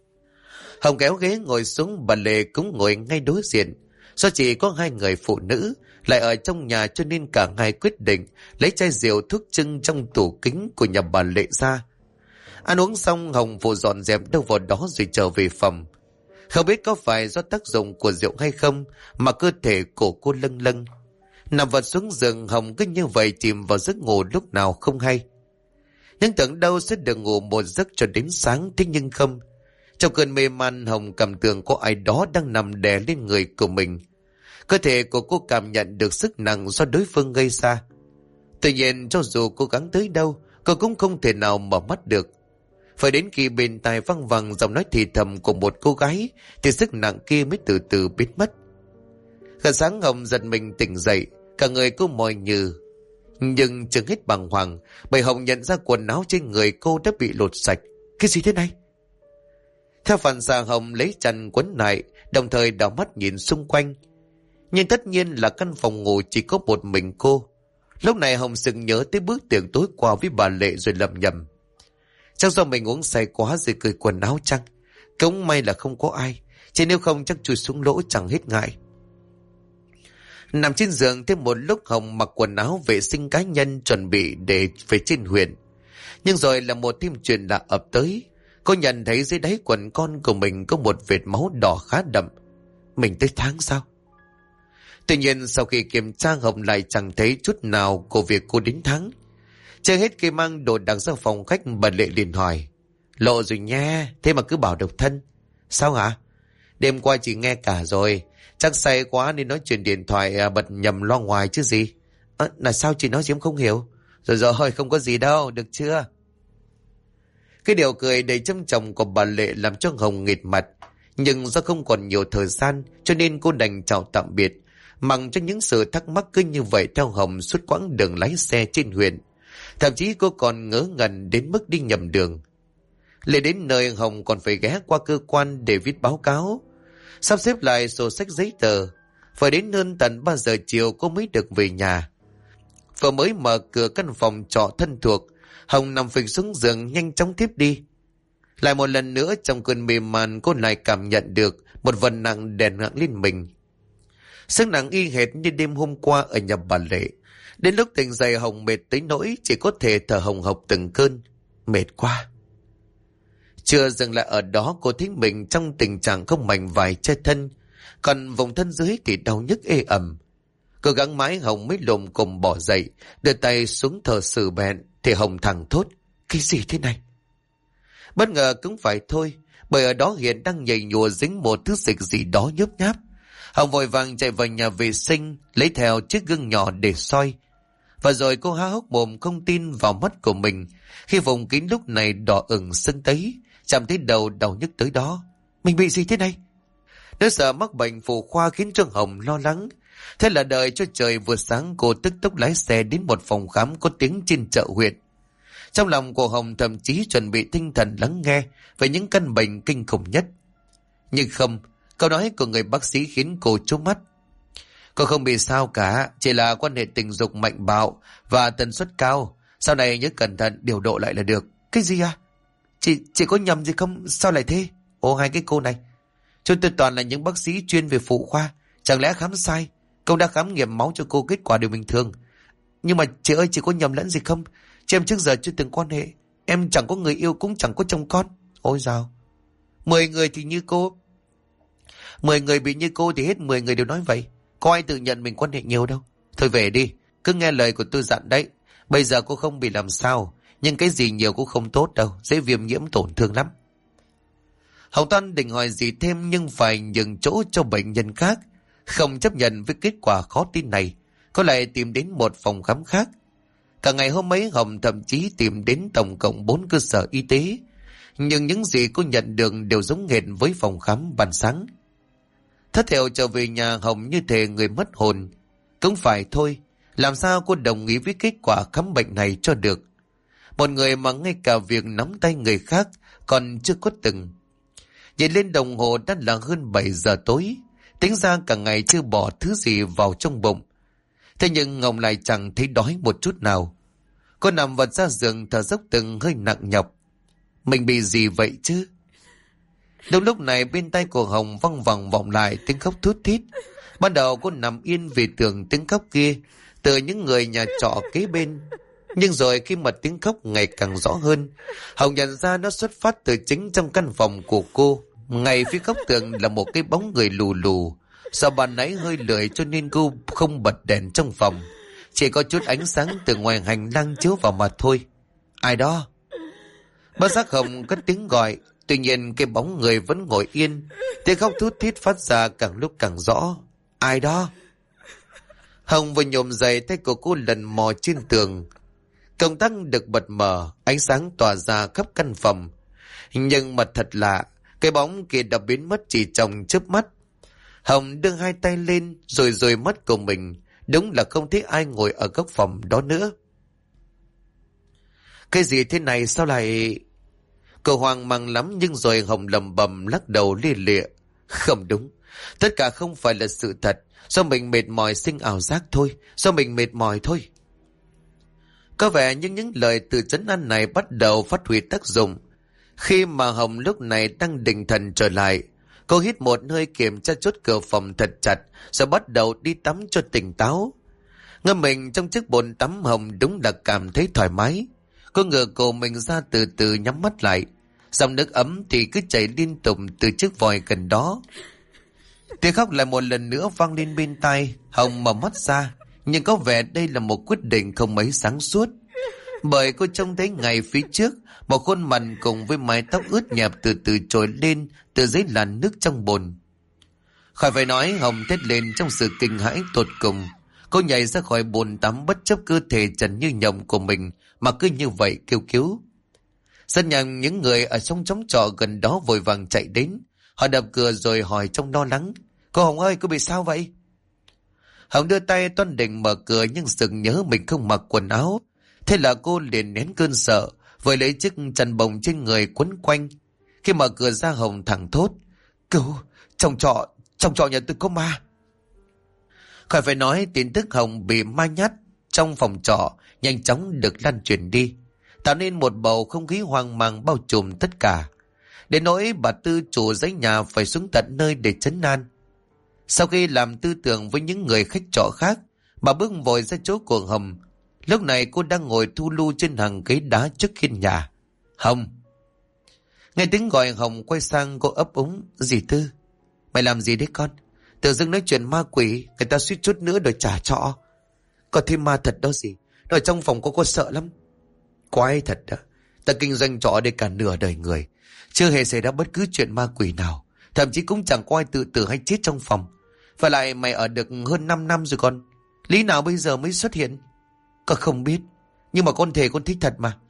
Hồng kéo ghế ngồi xuống, bà Lệ cũng ngồi ngay đối diện. Do chỉ có hai người phụ nữ lại ở trong nhà cho nên cả hai quyết định lấy chai rượu thuốc trưng trong tủ kính của nhà bà Lệ ra. Ăn uống xong Hồng phụ dọn dẹp đâu vào đó rồi trở về phòng. Không biết có phải do tác dụng của rượu hay không mà cơ thể của cô lâng lâng. Nằm vật xuống giường, Hồng cứ như vậy chìm vào giấc ngủ lúc nào không hay. Nhưng tưởng đâu sẽ được ngủ một giấc cho đến sáng, thế nhưng không. Trong cơn mê man, Hồng cảm tưởng có ai đó đang nằm đè lên người của mình. Cơ thể của cô cảm nhận được sức nặng do đối phương gây ra. Tuy nhiên cho dù cố gắng tới đâu, cô cũng không thể nào mở mắt được. Phải đến khi bên tai văng vẳng giọng nói thì thầm của một cô gái thì sức nặng kia mới từ từ biến mất. Gần sáng Hồng giật mình tỉnh dậy, cả người cô mỏi nhừ. Nhưng chưa hết bàng hoàng, bởi Hồng nhận ra quần áo trên người cô đã bị lột sạch. Cái gì thế này? Theo phản xạ Hồng lấy chăn quấn lại, đồng thời đảo mắt nhìn xung quanh. Nhưng tất nhiên là căn phòng ngủ chỉ có một mình cô. Lúc này Hồng sực nhớ tới bữa tiệc tối qua với bà Lệ rồi lẩm nhẩm. Chắc do mình uống say quá rồi cởi quần áo chăng? Cũng may là không có ai, chứ nếu không chắc chui xuống lỗ chẳng hết ngại. Nằm trên giường thêm một lúc, Hồng mặc quần áo vệ sinh cá nhân chuẩn bị để về trên huyện. Nhưng rồi là một thêm chuyện lạ ập tới. Cô nhận thấy dưới đáy quần con của mình có một vệt máu đỏ khá đậm. Mình tới tháng sao? Tuy nhiên sau khi kiểm tra, Hồng lại chẳng thấy chút nào của việc cô đến tháng. Chưa hết khi mang đồ đạc ra phòng khách, bà Lệ liền hỏi: Lộ rồi nha, thế mà cứ bảo độc thân. Sao hả? Đêm qua chị nghe cả rồi. Chắc say quá nên nói chuyện điện thoại bật nhầm loa ngoài chứ gì. Là sao chị nói gì em không hiểu? Rồi không có gì đâu, được chưa? Cái điều cười đầy châm chọc của bà Lệ làm cho Hồng nghệt mặt. Nhưng do không còn nhiều thời gian cho nên cô đành chào tạm biệt, mặc cho những sự thắc mắc cứ như vậy theo Hồng suốt quãng đường lái xe trên huyện. Thậm chí cô còn ngớ ngẩn đến mức đi nhầm đường. Lên đến nơi, Hồng còn phải ghé qua cơ quan để viết báo cáo, sắp xếp lại sổ sách giấy tờ. Phải đến hơn tận 3 giờ chiều cô mới được về nhà. Vừa mới mở cửa căn phòng trọ thân thuộc, Hồng nằm phịch xuống giường nhanh chóng thiếp đi. Lại một lần nữa trong cơn mê man, cô lại cảm nhận được một vật nặng đè nặng lên mình. Sức nặng y hệt như đêm hôm qua ở nhà bà Lệ. Đến lúc tỉnh dậy, Hồng mệt tới nỗi chỉ có thể thở hồng hộc từng cơn. Mệt quá. Chưa dừng lại ở đó, cô thấy mình trong tình trạng không mảnh vải che thân, còn vùng thân dưới thì đau nhức ê ẩm. Cố gắng mãi Hồng mới lồm cồm bỏ dậy, đưa tay xuống thở xử bẹn thì Hồng thẳng thốt: Cái gì thế này? Bất ngờ cũng phải thôi, bởi ở đó hiện đang nhầy nhùa dính một thứ dịch gì đó nhớp nháp. Hồng vội vàng chạy vào nhà vệ sinh, lấy theo chiếc gương nhỏ để soi. Và rồi cô há hốc mồm không tin vào mắt của mình khi vùng kín lúc này đỏ ửng sưng tấy, chạm thấy đầu đau nhức tới đó. Mình bị gì thế này? Nỗi sợ mắc bệnh phụ khoa khiến cho Hồng lo lắng. Thế là đợi cho trời vừa sáng, cô tức tốc lái xe đến một phòng khám có tiếng trên chợ huyện. Trong lòng của Hồng thậm chí chuẩn bị tinh thần lắng nghe về những căn bệnh kinh khủng nhất. Nhưng không, câu nói của người bác sĩ khiến cô trố mắt. Cô không bị sao cả, chỉ là quan hệ tình dục mạnh bạo và tần suất cao. Sau này nhớ cẩn thận điều độ lại là được. Cái gì à? Chị có nhầm gì không? Sao lại thế? Ồ, hai cái cô này, chúng tôi toàn là những bác sĩ chuyên về phụ khoa. Chẳng lẽ khám sai? Công đã khám nghiệm máu cho cô, kết quả đều bình thường. Nhưng mà chị ơi, chị có nhầm lẫn gì không? Chị em trước giờ chưa từng quan hệ. Em chẳng có người yêu, cũng chẳng có chồng con. Ôi dào, 10 người thì như cô, 10 người bị như cô thì hết 10 người đều nói vậy. Có ai tự nhận mình quan hệ nhiều đâu. Thôi về đi, cứ nghe lời của tôi dặn đấy. Bây giờ cô không bị làm sao, nhưng cái gì nhiều cũng không tốt đâu, dễ viêm nhiễm tổn thương lắm. Hồng Toan định hỏi gì thêm nhưng phải nhường chỗ cho bệnh nhân khác. Không chấp nhận với kết quả khó tin này, cô lại tìm đến một phòng khám khác. Cả ngày hôm ấy Hồng thậm chí tìm đến tổng cộng 4 cơ sở y tế, nhưng những gì cô nhận được đều giống hệt với phòng khám ban sáng. Thất thiểu trở về nhà, Hồng như thể người mất hồn. Cũng phải thôi, làm sao cô đồng ý với kết quả khám bệnh này cho được? Một người mà ngay cả việc nắm tay người khác còn chưa có từng. Nhìn lên đồng hồ đã là hơn 7 giờ tối, tính ra cả ngày chưa bỏ thứ gì vào trong bụng. Thế nhưng Hồng lại chẳng thấy đói một chút nào. Cô nằm vật ra giường thở dốc từng hơi nặng nhọc. Mình bị gì vậy chứ? Đúng lúc này bên tai của Hồng văng vẳng vọng lại tiếng khóc thút thít. Ban đầu cô nằm yên vì tưởng tiếng khóc kia từ những người nhà trọ kế bên. Nhưng rồi khi mà tiếng khóc ngày càng rõ hơn, Hồng nhận ra nó xuất phát từ chính trong căn phòng của cô. Ngay phía góc tường là một cái bóng người lù lù. Do ban nãy hơi lười cho nên cô không bật đèn trong phòng, chỉ có chút ánh sáng từ ngoài hành lang chiếu vào mà thôi. Ai đó? Bất giác Hồng cất tiếng gọi. Tuy nhiên cái bóng người vẫn ngồi yên. Tiếng khóc thút thít phát ra càng lúc càng rõ. Ai đó? Hồng vừa nhổm dậy, tay của cô lần mò trên tường. Công tắc được bật mở, ánh sáng tỏa ra khắp căn phòng. Nhưng mà thật lạ, cái bóng kia đã biến mất chỉ trong chớp mắt. Hồng đưa hai tay lên rồi rồi mắt của mình. Đúng là không thấy ai ngồi ở góc phòng đó nữa. Cái gì thế này, sao lại... Cô hoang mang lắm, nhưng rồi Hồng lầm bầm lắc đầu lia lịa. Không đúng, tất cả không phải là sự thật. Do mình mệt mỏi sinh ảo giác thôi. Do mình mệt mỏi thôi. Có vẻ những lời từ trấn an này bắt đầu phát huy tác dụng. Khi mà Hồng lúc này đang định thần trở lại, Cô hít một hơi kiểm tra chốt cửa phòng thật chặt, rồi bắt đầu đi tắm cho tỉnh táo. Ngâm mình trong chiếc bồn tắm hồng đúng là cảm thấy thoải mái. Cô ngửa cổ mình ra từ từ nhắm mắt lại. Dòng nước ấm thì cứ chảy liên tục từ chiếc vòi gần đó. Tiếng khóc lại một lần nữa vang lên bên tai. Hồng mở mắt ra, nhưng có vẻ đây là một quyết định không mấy sáng suốt. Bởi cô trông thấy ngay phía trước, một khuôn mặt cùng với mái tóc ướt nhẹp từ từ trồi lên từ dưới làn nước trong bồn. Khỏi phải nói, Hồng thét lên trong sự kinh hãi tột cùng. Cô nhảy ra khỏi bồn tắm bất chấp cơ thể trần như nhộng của mình mà cứ như vậy kêu cứu. Rất nhanh những người ở trong xóm trọ gần đó vội vàng chạy đến. Họ đập cửa rồi hỏi trong lo lắng: "Cô Hồng ơi, cô bị sao vậy?" Hồng đưa tay toan định mở cửa nhưng sực nhớ mình không mặc quần áo. Thế là cô liền nén cơn sợ, vội lấy chiếc chăn bông trên người quấn quanh. Khi mở cửa ra, Hồng thẳng thốt: "Cứu, trong trọ nhà tôi có ma." Khỏi phải nói, tin tức Hồng bị ma nhát trong phòng trọ nhanh chóng được lan truyền đi, tạo nên một bầu không khí hoang mang bao trùm tất cả. Đến nỗi bà Tư, chủ dãy nhà, phải xuống tận nơi để trấn an. Sau khi làm tư tưởng với những người khách trọ khác, bà bước vội ra chỗ của Hồng. Lúc này cô đang ngồi thu lu trên hàng ghế đá trước hiên nhà. "Hồng!" Nghe tiếng gọi, Hồng quay sang cô ấp úng: "Dì Tư, mày làm gì đấy con? Tự dưng nói chuyện ma quỷ, người ta suýt chút nữa đòi trả trọ." "Có thêm ma thật đó dì, nó ở trong phòng cô sợ lắm." "Quái thật đó, ta kinh doanh trọ đây cả nửa đời người, chưa hề xảy ra bất cứ chuyện ma quỷ nào, thậm chí cũng chẳng có ai tự tử hay chết trong phòng. Và lại mày ở được hơn 5 năm rồi con, lý nào bây giờ mới xuất hiện?" "Con không biết, nhưng mà con thề con thích thật mà."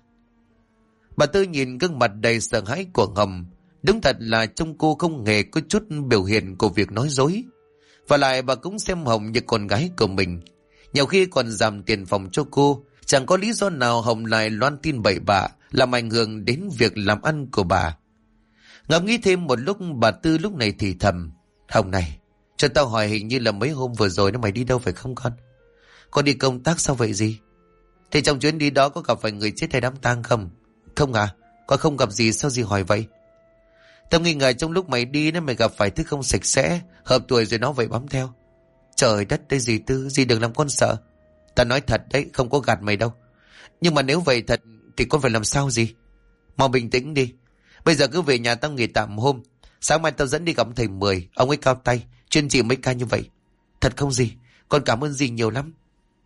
Bà Tư nhìn gương mặt đầy sợ hãi của Hồng. Đúng thật là trông cô không hề có chút biểu hiện của việc nói dối. Và lại bà cũng xem Hồng như con gái của mình. Nhiều khi còn giảm tiền phòng cho cô. Chẳng có lý do nào Hồng lại loan tin bậy bạ, làm ảnh hưởng đến việc làm ăn của bà. Ngẫm nghĩ thêm một lúc, bà Tư lúc này thì thầm: "Hồng này, cho tao hỏi, hình như là mấy hôm vừa rồi mày đi đâu phải không con? Con đi công tác sao vậy gì? Thì trong chuyến đi đó có gặp phải người chết hay đám tang không?" "Không à, con không gặp gì, sao dì hỏi vậy?" "Tao nghi ngờ trong lúc mày đi nên mày gặp phải thứ không sạch sẽ, hợp tuổi rồi nó vậy bám theo." "Trời đất đấy dì Tư, dì đừng làm con sợ. Ta nói thật đấy, không có gạt mày đâu. Nhưng mà nếu vậy thật thì con phải làm sao gì? Mau bình tĩnh đi. Bây giờ cứ về nhà tao nghỉ tạm hôm. Sáng mai tao dẫn đi gặp thầy Mười, ông ấy cao tay, chuyên trị mấy ca như vậy. Thật không dì? Con cảm ơn dì nhiều lắm."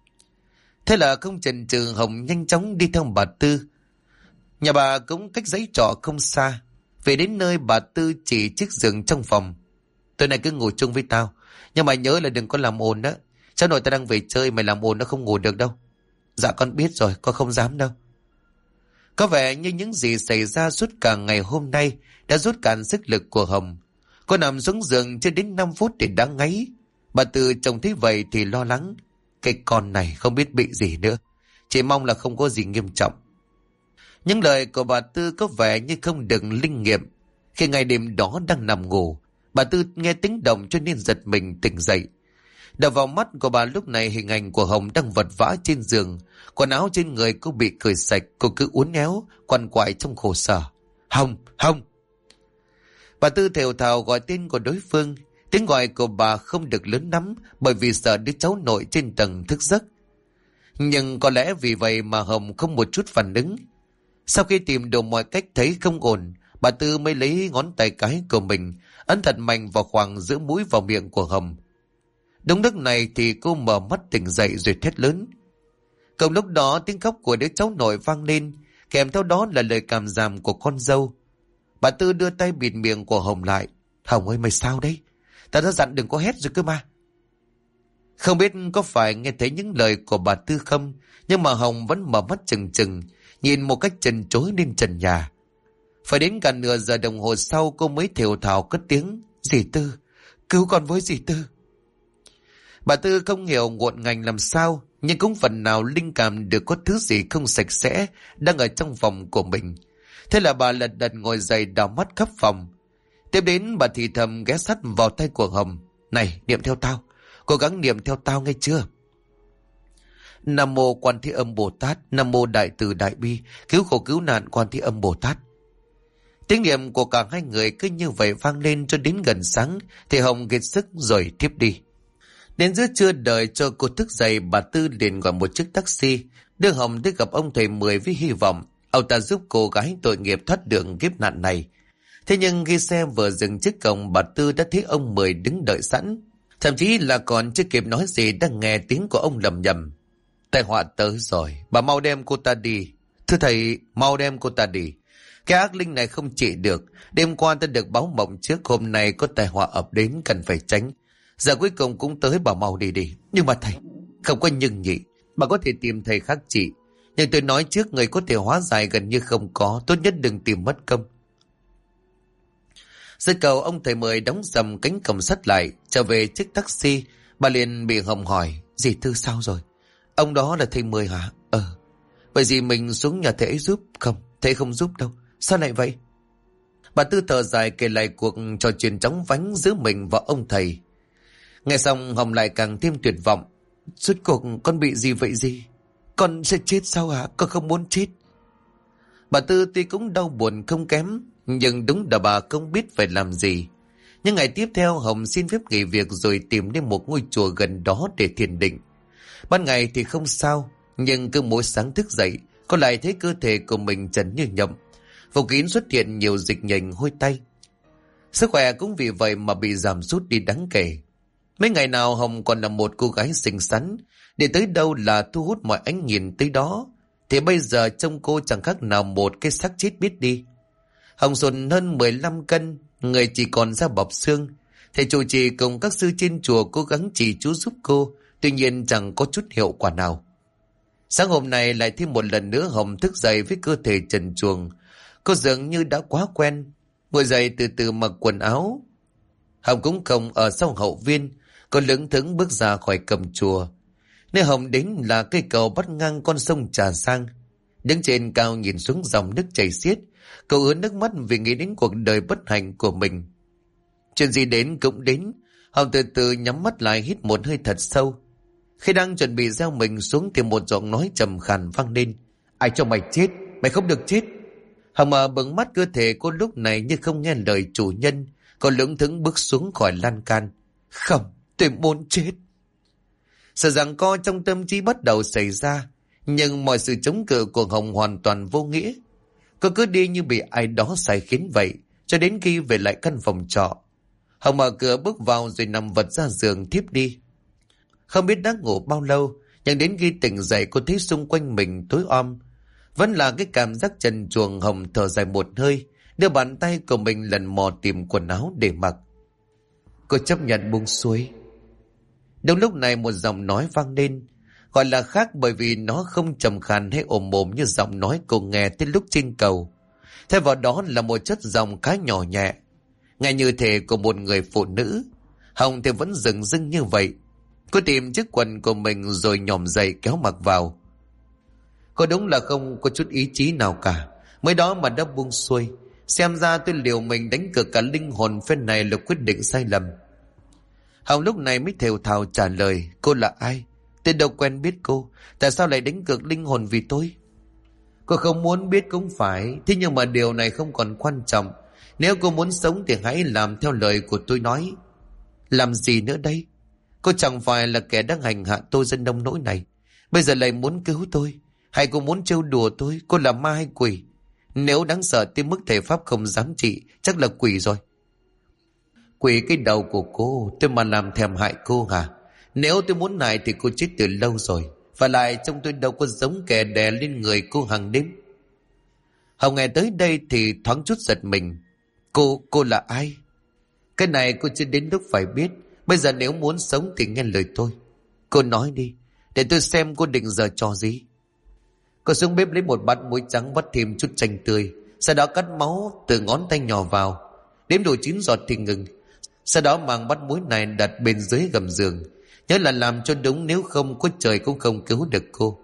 Thế là không chần chừ, Hồng nhanh chóng đi theo bà Tư. Nhà bà cũng cách dãy trọ không xa. Về đến nơi, bà Tư chỉ chiếc giường trong phòng: "Tối nay cứ ngủ chung với tao, nhưng mà nhớ là đừng có làm ồn đó. Cháu nội tao đang về chơi, mày làm ồn nó không ngủ được đâu." "Dạ con biết rồi, con không dám đâu." Có vẻ như những gì xảy ra suốt cả ngày hôm nay đã rút cạn sức lực của Hồng. Cô nằm xuống giường chưa đến 5 phút thì đã ngáy. Bà Tư trông thấy vậy thì lo lắng: "Cái con này không biết bị gì nữa, chỉ mong là không có gì nghiêm trọng." Những lời của bà Tư có vẻ như không được linh nghiệm. Khi ngày đêm đó đang nằm ngủ, bà Tư nghe tiếng động cho nên giật mình tỉnh dậy. Đập vào mắt của bà lúc này hình ảnh của Hồng đang vật vã trên giường. Quần áo trên người cô bị cởi sạch, cô cứ uốn éo quằn quại trong khổ sở: "Hồng, Hồng!" Bà Tư thều thào gọi tên của đối phương. Tiếng gọi của bà không được lớn lắm, bởi vì sợ đứa cháu nội trên tầng thức giấc. Nhưng có lẽ vì vậy mà Hồng không một chút phản ứng. Sau khi tìm đủ mọi cách thấy không ổn, bà Tư mới lấy ngón tay cái của mình ấn thật mạnh vào khoảng giữa mũi vào miệng của Hồng. Đúng lúc này thì cô mở mắt tỉnh dậy rồi thét lớn. Cùng lúc đó tiếng khóc của đứa cháu nội vang lên, kèm theo đó là lời càm ràm của con dâu. Bà Tư đưa tay bịt miệng của Hồng lại: "Hồng ơi, mày sao đấy? Ta đã dặn đừng có hét rồi cơ mà." Không biết có phải nghe thấy những lời của bà Tư không, nhưng mà Hồng vẫn mở mắt trừng trừng, nhìn một cách trần trối lên trần nhà. Phải đến cả nửa giờ đồng hồ sau cô mới thều thào cất tiếng: "Dì Tư, cứu con với dì Tư." Bà Tư không hiểu ngộn ngành làm sao, nhưng cũng phần nào linh cảm được có thứ gì không sạch sẽ đang ở trong phòng của mình. Thế là bà lật đật ngồi dậy đảo mắt khắp phòng. Tiếp đến bà thì thầm ghé sắt vào tay của Hồng: "Này, niệm theo tao, cố gắng niệm theo tao nghe chưa? Nam mô Quan Thế Âm Bồ Tát, Nam mô Đại Từ Đại Bi, cứu khổ cứu nạn Quan Thế Âm Bồ Tát." Tiếng niệm của cả hai người cứ như vậy vang lên cho đến gần sáng thì Hồng kiệt sức rồi thiếp đi. Đến giữa trưa đợi cho cô thức dậy, bà Tư liền gọi một chiếc taxi đưa Hồng tới gặp ông thầy Mười với hy vọng ông ta giúp cô gái tội nghiệp thoát được kiếp nạn này. Thế nhưng khi xe vừa dừng trước cổng, bà Tư đã thấy ông Mười đứng đợi sẵn. Thậm chí là còn chưa kịp nói gì đã nghe tiếng của ông lầm nhầm: "Tai họa tới rồi, bà mau đem cô ta đi. Thưa thầy, mau đem cô ta đi. Cái ác linh này không trị được. Đêm qua ta được báo mộng trước, hôm nay có tai họa ập đến cần phải tránh. Giờ cuối cùng cũng tới, bà mau đi đi." "Nhưng mà thầy..." "Không có nhưng nhị. Bà có thể tìm thầy khác trị. Nhưng tôi nói trước, người có thể hóa giải gần như không có. Tốt nhất đừng tìm mất công." Dứt cầu, ông thầy Mười đóng sầm cánh cổng sắt lại, trở về chiếc taxi. Bà liền bị Hồng hỏi: "Dì Tư sao rồi?" "Ông đó là thầy Mười hả?" "Vậy gì mình xuống nhà thầy ấy giúp?" "Không, thầy không giúp đâu." "Sao lại vậy?" Bà Tư thở dài kể lại cuộc trò chuyện chóng vánh giữa mình và ông thầy. Nghe xong Hồng lại càng thêm tuyệt vọng. "Rốt cuộc con bị gì vậy gì? Con sẽ chết sao hả? Con không muốn chết." Bà Tư tuy cũng đau buồn không kém, nhưng đúng là bà không biết phải làm gì. Nhưng ngày tiếp theo Hồng xin phép nghỉ việc rồi tìm đến một ngôi chùa gần đó để thiền định. Ban ngày thì không sao, nhưng cứ mỗi sáng thức dậy, cô lại thấy cơ thể của mình trần như nhộng, vùng kín xuất hiện nhiều dịch nhành hôi tanh. Sức khỏe cũng vì vậy mà bị giảm sút đi đáng kể. Mấy ngày nào Hồng còn là một cô gái xinh xắn, để tới đâu là thu hút mọi ánh nhìn tới đó, thì bây giờ trông cô chẳng khác nào một cái xác chết biết đi. Hồng sụn hơn 15 cân, người chỉ còn da bọc xương. Thầy trụ trì cùng các sư trên chùa cố gắng chỉ chú giúp cô, tuy nhiên chẳng có chút hiệu quả nào. Sáng hôm nay lại thêm một lần nữa Hồng thức dậy với cơ thể trần truồng. Cô dường như đã quá quen, ngồi dậy từ từ mặc quần áo. Hồng cũng không ở sau hậu viên, cô lững thững bước ra khỏi cổng chùa. Nơi Hồng đến là cây cầu bắt ngang con sông Trà Sang. Đứng trên cao nhìn xuống dòng nước chảy xiết, cậu ứa nước mắt vì nghĩ đến cuộc đời bất hạnh của mình. Chuyện gì đến cũng đến, Hồng từ từ nhắm mắt lại hít một hơi thật sâu. Khi đang chuẩn bị gieo mình xuống thì một giọng nói trầm khàn vang lên: "Ai cho mày chết? Mày không được chết!" Hồng mở bừng mắt, cơ thể cô lúc này như không nghe lời chủ nhân. Cô lững thững bước xuống khỏi lan can. "Không, tôi muốn chết." Sự giằng co trong tâm trí bắt đầu xảy ra, nhưng mọi sự chống cự của Hồng hoàn toàn vô nghĩa. Cô cứ đi như bị ai đó sai khiến vậy, cho đến khi về lại căn phòng trọ. Hồng mở cửa bước vào rồi nằm vật ra giường thiếp đi. Không biết đã ngủ bao lâu, nhưng đến khi tỉnh dậy cô thấy xung quanh mình tối om. Vẫn là cái cảm giác trần truồng. Hồng thở dài một hơi, đưa bàn tay của mình lần mò tìm quần áo để mặc. Cô chấp nhận buông xuôi. Đúng lúc này một giọng nói vang lên, gọi là khác bởi vì nó không trầm khàn hay ồm ồm như giọng nói cô nghe tới lúc trên cầu. Thay vào đó là một chất giọng khá nhỏ nhẹ, nghe như thể của một người phụ nữ. Hồng thì vẫn dừng dưng như vậy. Cô tìm chiếc quần của mình rồi nhòm dậy kéo mặc vào. Cô đúng là không có chút ý chí nào cả, mới đó mà đã buông xuôi. Xem ra tôi liều mình đánh cược cả linh hồn phen này là quyết định sai lầm. Hồng lúc này mới thều thào trả lời: "Cô là ai? Tôi đâu quen biết cô. Tại sao lại đánh cược linh hồn vì tôi?" "Cô không muốn biết cũng phải. Thế nhưng mà điều này không còn quan trọng. Nếu cô muốn sống thì hãy làm theo lời của tôi nói." "Làm gì nữa đây? Cô chẳng phải là kẻ đang hành hạ tôi dân nông nỗi này, bây giờ lại muốn cứu tôi? Hay cô muốn trêu đùa tôi? Cô là ma hay quỷ? Nếu đáng sợ tới mức thể pháp không dám trị, chắc là quỷ rồi." "Quỷ cái đầu của cô, tôi mà làm thèm hại cô hả? Nếu tôi muốn hại thì cô chết từ lâu rồi. Và lại trông tôi đâu có giống kẻ đè lên người cô hàng đêm." Hồng nghe tới đây thì thoáng chút giật mình. Cô là ai?" "Cái này cô chưa đến lúc phải biết. Bây giờ nếu muốn sống thì nghe lời tôi. Cô nói đi, để tôi xem cô định giở trò gì." Cô xuống bếp lấy một bát muối trắng, vắt thêm chút chanh tươi, sau đó cắt máu từ ngón tay nhỏ vào, đếm đủ 9 giọt thì ngừng. Sau đó mang bát muối này đặt bên dưới gầm giường. Nhớ là làm cho đúng, nếu không có trời cũng không cứu được cô.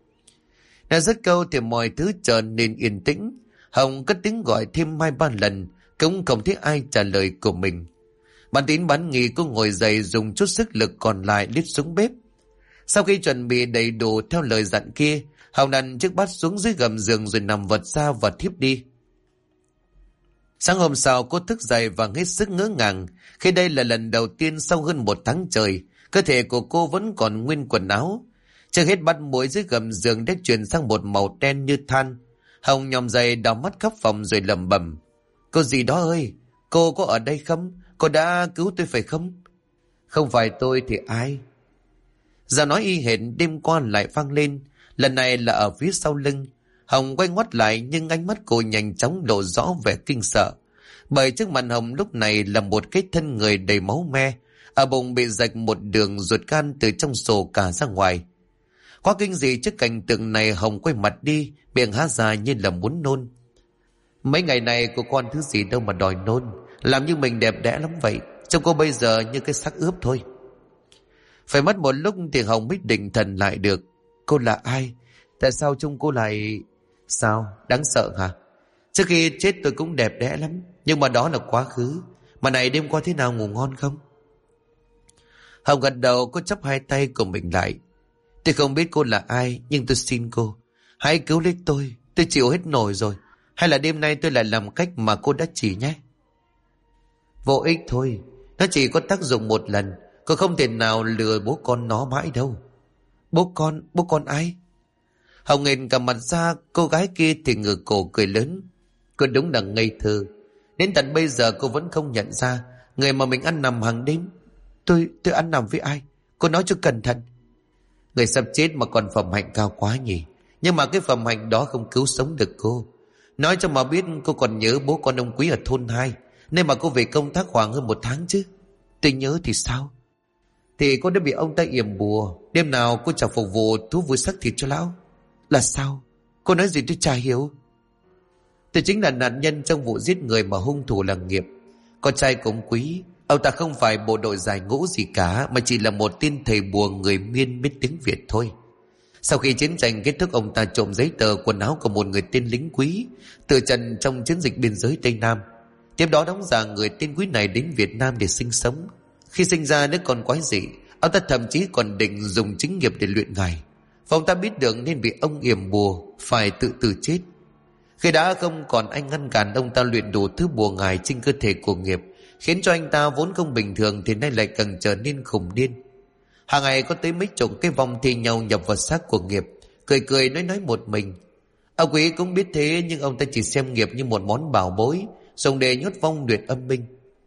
Đã dứt câu thì mọi thứ trở nên yên tĩnh. Hồng cất tiếng gọi thêm 2-3 lần, cũng không thấy ai trả lời của mình. Bán tín bán nghi cô ngồi dậy, dùng chút sức lực còn lại lít xuống bếp. Sau khi chuẩn bị đầy đủ theo lời dặn kia, Hồng đặt chiếc bát xuống dưới gầm giường rồi nằm vật ra và thiếp đi. Sáng hôm sau cô thức dậy và hết sức ngỡ ngàng khi đây là lần đầu tiên sau hơn 1 tháng trời, cơ thể của cô vẫn còn nguyên quần áo. Trước hết bắt mũi dưới gầm giường đã chuyển sang một màu đen như than. Hồng nhòm dậy đảo mắt khắp phòng rồi lẩm bẩm: Cô gì đó ơi, cô có ở đây không? Cô đã cứu tôi phải không? Không phải tôi thì ai? Giọng nói y hệt đêm qua lại vang lên, lần này là ở phía sau lưng. Hồng quay ngoắt lại nhưng ánh mắt cô nhanh chóng lộ rõ vẻ kinh sợ. Bởi trước mặt Hồng lúc này là một cái thân người đầy máu me, ở bụng bị rạch một đường ruột gan từ trong sổ cả ra ngoài. Quá kinh dị trước cảnh tượng này, Hồng quay mặt đi, miệng há ra như là muốn nôn. Mấy ngày này cô con thứ gì đâu mà đòi nôn, làm như mình đẹp đẽ lắm vậy, trông cô bây giờ như cái xác ướp thôi. Phải mất một lúc thì Hồng mới định thần lại được. Cô là ai? Tại sao trông cô lại... Sao? Đáng sợ hả? Trước khi chết tôi cũng đẹp đẽ lắm, nhưng mà đó là quá khứ. Mà này, đêm qua thế nào, ngủ ngon không? Hồng gật đầu, cô chắp hai tay của mình lại. Tôi không biết cô là ai, nhưng tôi xin cô, hãy cứu lấy tôi chịu hết nổi rồi. Hay là đêm nay tôi lại làm cách mà cô đã chỉ nhé? Vô ích thôi, nó chỉ có tác dụng một lần. Cô không thể nào lừa bố con nó mãi đâu. Bố con ai? Hồng nghền cả mặt ra, cô gái kia thì ngửa cổ cười lớn. Cô đúng là ngây thơ. Đến tận bây giờ cô vẫn không nhận ra người mà mình ăn nằm hàng đêm. Tôi ăn nằm với ai? Cô nói cho cẩn thận. Người sắp chết mà còn phẩm hạnh cao quá nhỉ. Nhưng mà cái phẩm hạnh đó không cứu sống được cô. Nói cho mà biết, cô còn nhớ bố con ông Quý ở thôn 2, nên mà cô về công tác khoảng hơn 1 tháng chứ. Tôi nhớ thì sao? Thì cô đã bị ông ta yểm bùa. Đêm nào cô chẳng phục vụ thú vui xác thịt cho lão. Là sao? Cô nói gì tôi chả hiểu. Tôi chính là nạn nhân trong vụ giết người mà hung thủ là Nghiệp, con trai của ông Quý. Ông ta không phải bộ đội giải ngũ gì cả, mà chỉ là một tên thầy bùa người Miên biết tiếng Việt thôi. Sau khi chiến tranh kết thúc, ông ta trộm giấy tờ quần áo của một người tên lính Quý từ trần trong chiến dịch biên giới Tây Nam. Tiếp đó đóng giả người tên Quý này đến Việt Nam để sinh sống. Khi sinh ra đứa con quái dị, ông ta thậm chí còn định dùng chính nghiệp để luyện ngài. Và ông ta biết được nên bị ông yểm bùa phải tự tử chết. Khi đã không còn ai ngăn cản, ông ta luyện đủ thứ bùa ngài trên cơ thể của Nghiệp, khiến cho anh ta vốn không bình thường thì nay lại càng trở nên khùng điên. Hàng ngày có tới mấy chục cái vong thi nhau nhập vào xác của Nghiệp, cười cười nói một mình. Ông Quý cũng biết thế, nhưng ông ta chỉ xem Nghiệp như một món bảo bối, dùng để nhốt vong luyện âm binh.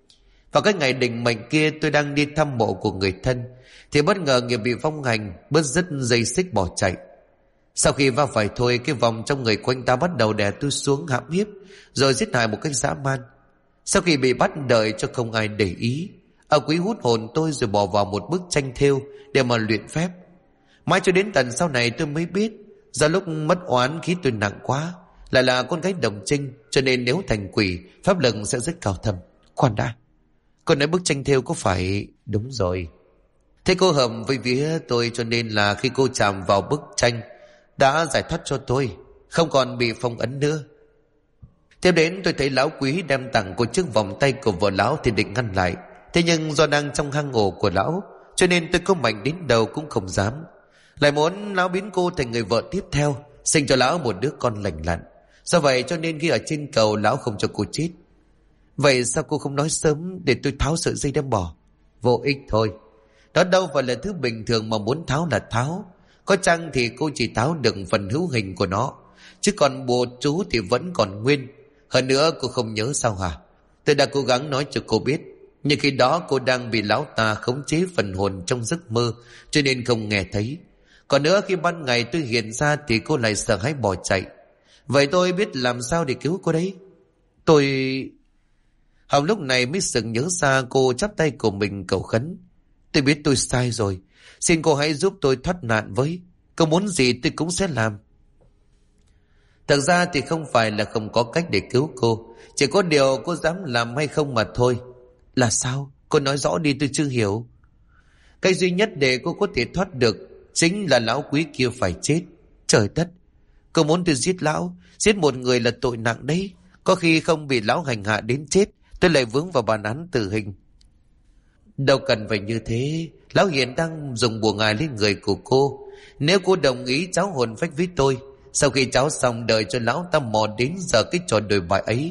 Vào cái ngày định mệnh kia, tôi đang đi thăm mộ của người thân thì bất ngờ Nghiệp bị vong hành bứt rứt dây xích bỏ chạy. Sau khi va phải thôi, cái vòng trong người quanh ta bắt đầu đè tôi xuống hãm hiếp, rồi giết hại một cách dã man. Sau khi bị bắt, đợi cho không ai để ý, ông Quý hút hồn tôi rồi bỏ vào một bức tranh thêu để mà luyện phép. Mãi cho đến tận sau này tôi mới biết, do lúc mất oán khí tôi nặng quá, lại là con gái đồng trinh, cho nên nếu thành quỷ, pháp lực sẽ rất cao thâm. Khoan đã, con nói bức tranh thêu có phải... Đúng rồi. Thế cô hợp với vía tôi, cho nên là khi cô chạm vào bức tranh đã giải thoát cho tôi, không còn bị phong ấn nữa. Tiếp đến tôi thấy lão Quý đem tặng cô chiếc vòng tay của vợ lão thì định ngăn lại. Thế nhưng do đang trong hang ổ của lão, cho nên tôi có mạnh đến đâu cũng không dám. Lại muốn lão biến cô thành người vợ tiếp theo, sinh cho lão một đứa con lành lặn. Do vậy cho nên khi ở trên cầu, lão không cho cô chết. Vậy sao cô không nói sớm để tôi tháo sợi dây đem bỏ? Vô ích thôi. Đó đâu phải là thứ bình thường mà muốn tháo là tháo. Có chăng thì cô chỉ tháo được phần hữu hình của nó, chứ còn bùa chú thì vẫn còn nguyên. Hơn nữa cô không nhớ sao hả? Tôi đã cố gắng nói cho cô biết, nhưng khi đó cô đang bị lão ta khống chế phần hồn trong giấc mơ, cho nên không nghe thấy. Còn nữa, khi ban ngày tôi hiện ra thì cô lại sợ hãi bỏ chạy. Vậy tôi biết làm sao để cứu cô đấy. Hồng lúc này mới sực nhớ ra, cô chắp tay của mình cầu khấn. Tôi biết tôi sai rồi, xin cô hãy giúp tôi thoát nạn với. Cô muốn gì tôi cũng sẽ làm. Thật ra thì không phải là không có cách để cứu cô, chỉ có điều cô dám làm hay không mà thôi. Là sao? Cô nói rõ đi, tôi chưa hiểu. Cách duy nhất để cô có thể thoát được chính là lão Quý kia phải chết. Trời đất, cô muốn tôi giết lão? Giết một người là tội nặng đấy. Có khi không bị lão hành hạ đến chết, tôi lại vướng vào bản án tử hình. Đâu cần phải như thế. Lão hiện đang dùng bùa ngài lên người của cô. Nếu cô đồng ý cháu hồn phách với tôi, sau khi cháu xong đợi cho lão ta mò đến giờ cái trò đồi bại ấy,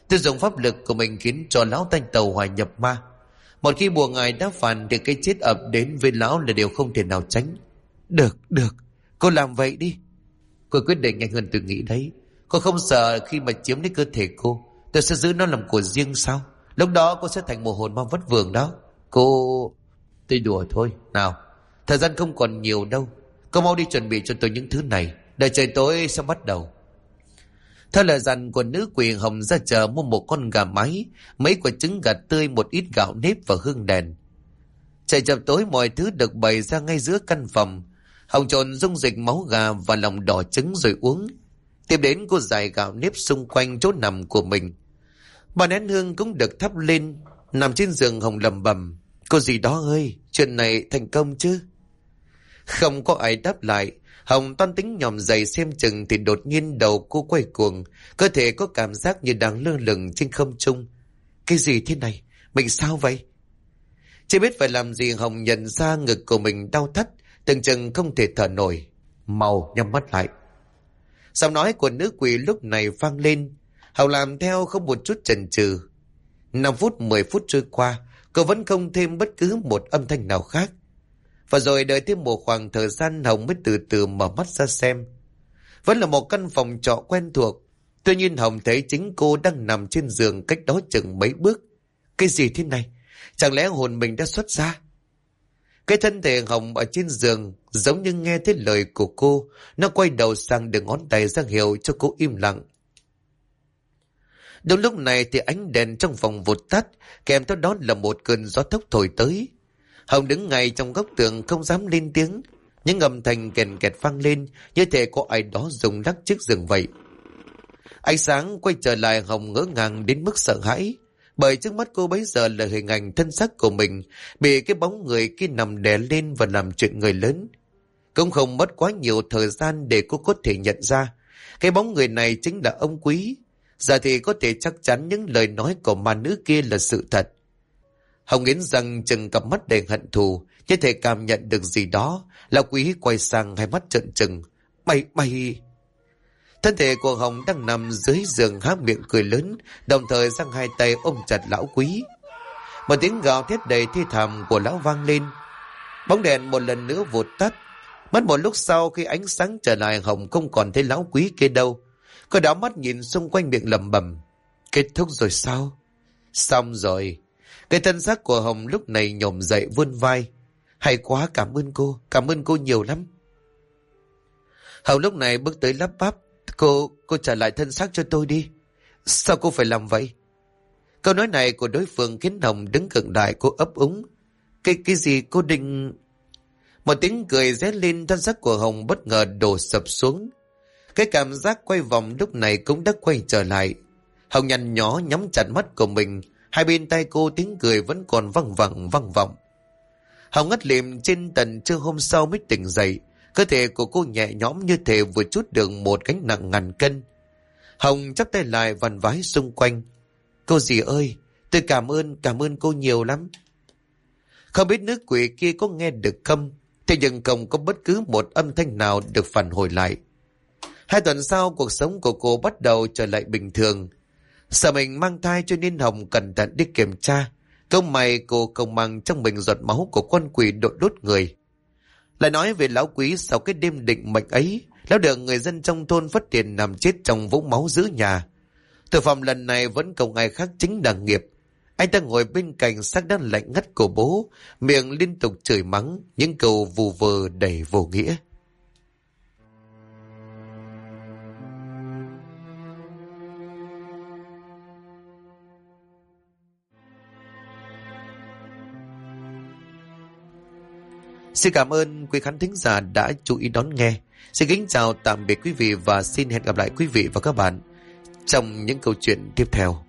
Tôi dùng pháp lực của mình khiến cho lão thanh tàu hòa nhập ma. Một khi bùa ngài đã phản thì cái chết ập đến với lão là điều không thể nào tránh. Được, cô làm vậy đi. Cô quyết định nhanh hơn tôi nghĩ đấy. Cô không sợ khi mà chiếm lấy cơ thể cô, tôi sẽ giữ nó làm của riêng sao? Lúc đó cô sẽ thành một hồn ma vất vưởng đó. Cô... Tôi đùa thôi. Nào, thời gian không còn nhiều đâu. Cô mau đi chuẩn bị cho tôi những thứ này. Đợi trời tối sẽ bắt đầu. Theo lời dặn của nữ quỷ, Hồng ra chợ mua một con gà mái, mấy quả trứng gà tươi, một ít gạo nếp và hương đèn. Trời chập tối mọi thứ được bày ra ngay giữa căn phòng. Hồng trộn dung dịch máu gà và lòng đỏ trứng rồi uống. Tiếp đến cô rải gạo nếp xung quanh chỗ nằm của mình. Ba nén hương cũng được thắp lên. Nằm trên giường Hồng lẩm bẩm: Cô gì đó ơi, chuyện này thành công chứ? Không có ai đáp lại. Hồng toan tính nhòm dậy xem chừng thì đột nhiên đầu cô quay cuồng, cơ thể có cảm giác như đang lơ lửng trên không trung. Cái gì thế này? Mình sao vậy? Chưa biết phải làm gì, Hồng nhận ra ngực của mình đau thắt, tưởng chừng không thể thở nổi. Mau nhắm mắt lại. Giọng nói của nữ quỷ lúc này vang lên. Hồng làm theo không một chút chần chừ. 5 phút 10 phút trôi qua, cô vẫn không thêm bất cứ một âm thanh nào khác. Và rồi đợi thêm một khoảng thời gian, Hồng mới từ từ mở mắt ra xem. Vẫn là một căn phòng trọ quen thuộc. Tuy nhiên Hồng thấy chính cô đang nằm trên giường cách đó chừng mấy bước. Cái gì thế này? Chẳng lẽ hồn mình đã xuất ra? Cái thân thể Hồng ở trên giường giống như nghe thấy lời của cô. Nó quay đầu sang đưa ngón tay ra hiệu cho cô im lặng. Đúng lúc này thì ánh đèn trong phòng vụt tắt, kèm theo đó là một cơn gió thốc thổi tới. Hồng đứng ngay trong góc tường không dám lên tiếng. Những âm thanh kèn kẹt vang lên, như thể có ai đó rung lắc chiếc giường vậy. Ánh sáng quay trở lại, Hồng ngỡ ngàng đến mức sợ hãi. Bởi trước mắt cô bấy giờ là hình ảnh thân xác của mình bị cái bóng người kia nằm đè lên và làm chuyện người lớn. Cũng không mất quá nhiều thời gian để cô có thể nhận ra cái bóng người này chính là ông Quý. Giờ thì có thể chắc chắn những lời nói của ma nữ kia là sự thật. Hồng nghiến răng chừng cặp mắt đầy hận thù, như thể cảm nhận được gì đó. Lão Quý quay sang, hai mắt trợn trừng. Mày... Thân thể của Hồng đang nằm dưới giường há miệng cười lớn, đồng thời giang hai tay ôm chặt lão Quý. Một tiếng gào thét đầy thê thảm của lão vang lên. Bóng đèn một lần nữa vụt tắt. Mất một lúc sau, khi ánh sáng trở lại, Hồng không còn thấy lão Quý kia đâu. Cô đảo mắt nhìn xung quanh miệng lẩm bẩm: Kết thúc rồi sao? Xong rồi. Cái thân xác của Hồng lúc này nhổm dậy vươn vai. Hay quá, cảm ơn cô nhiều lắm. Hồng lúc này bước tới lắp bắp: Cô trả lại thân xác cho tôi đi. Sao cô phải làm vậy? Câu nói này của đối phương khiến Hồng đứng khựng lại, cô ấp úng. Cái gì cô định... Một tiếng cười rét lên, thân xác của Hồng bất ngờ đổ sập xuống. Cái cảm giác quay vòng lúc này cũng đã quay trở lại. Hồng nhăn nhó nhắm chặt mắt của mình. Hai bên tay cô tiếng cười vẫn còn văng vọng. Hồng ngất lịm trên tận trưa hôm sau mới tỉnh dậy. Cơ thể của cô nhẹ nhõm như thể vừa trút được một gánh nặng ngàn cân. Hồng chắp tay lại vằn vái xung quanh. Cô dì ơi, tôi cảm ơn cô nhiều lắm. Không biết nữ quỷ kia có nghe được không, thế nhưng không có bất cứ một âm thanh nào được phản hồi lại. 2 tuần sau, cuộc sống của cô bắt đầu trở lại bình thường. Sợ mình mang thai cho nên Hồng cẩn thận đi kiểm tra. Không may cô không mang trong mình giọt máu của con quỷ đội đốt người. Lại nói về lão Quý, sau cái đêm định mệnh ấy, lão được người dân trong thôn phát hiện nằm chết trong vũng máu giữa nhà. Tử phẩm lần này vẫn không ai khác chính là Nghiệp. Anh ta ngồi bên cạnh xác đang lạnh ngắt của bố, miệng liên tục chửi mắng những câu vù vơ đầy vô nghĩa. Xin cảm ơn quý khán thính giả đã chú ý đón nghe. Xin kính chào tạm biệt quý vị và xin hẹn gặp lại quý vị và các bạn trong những câu chuyện tiếp theo.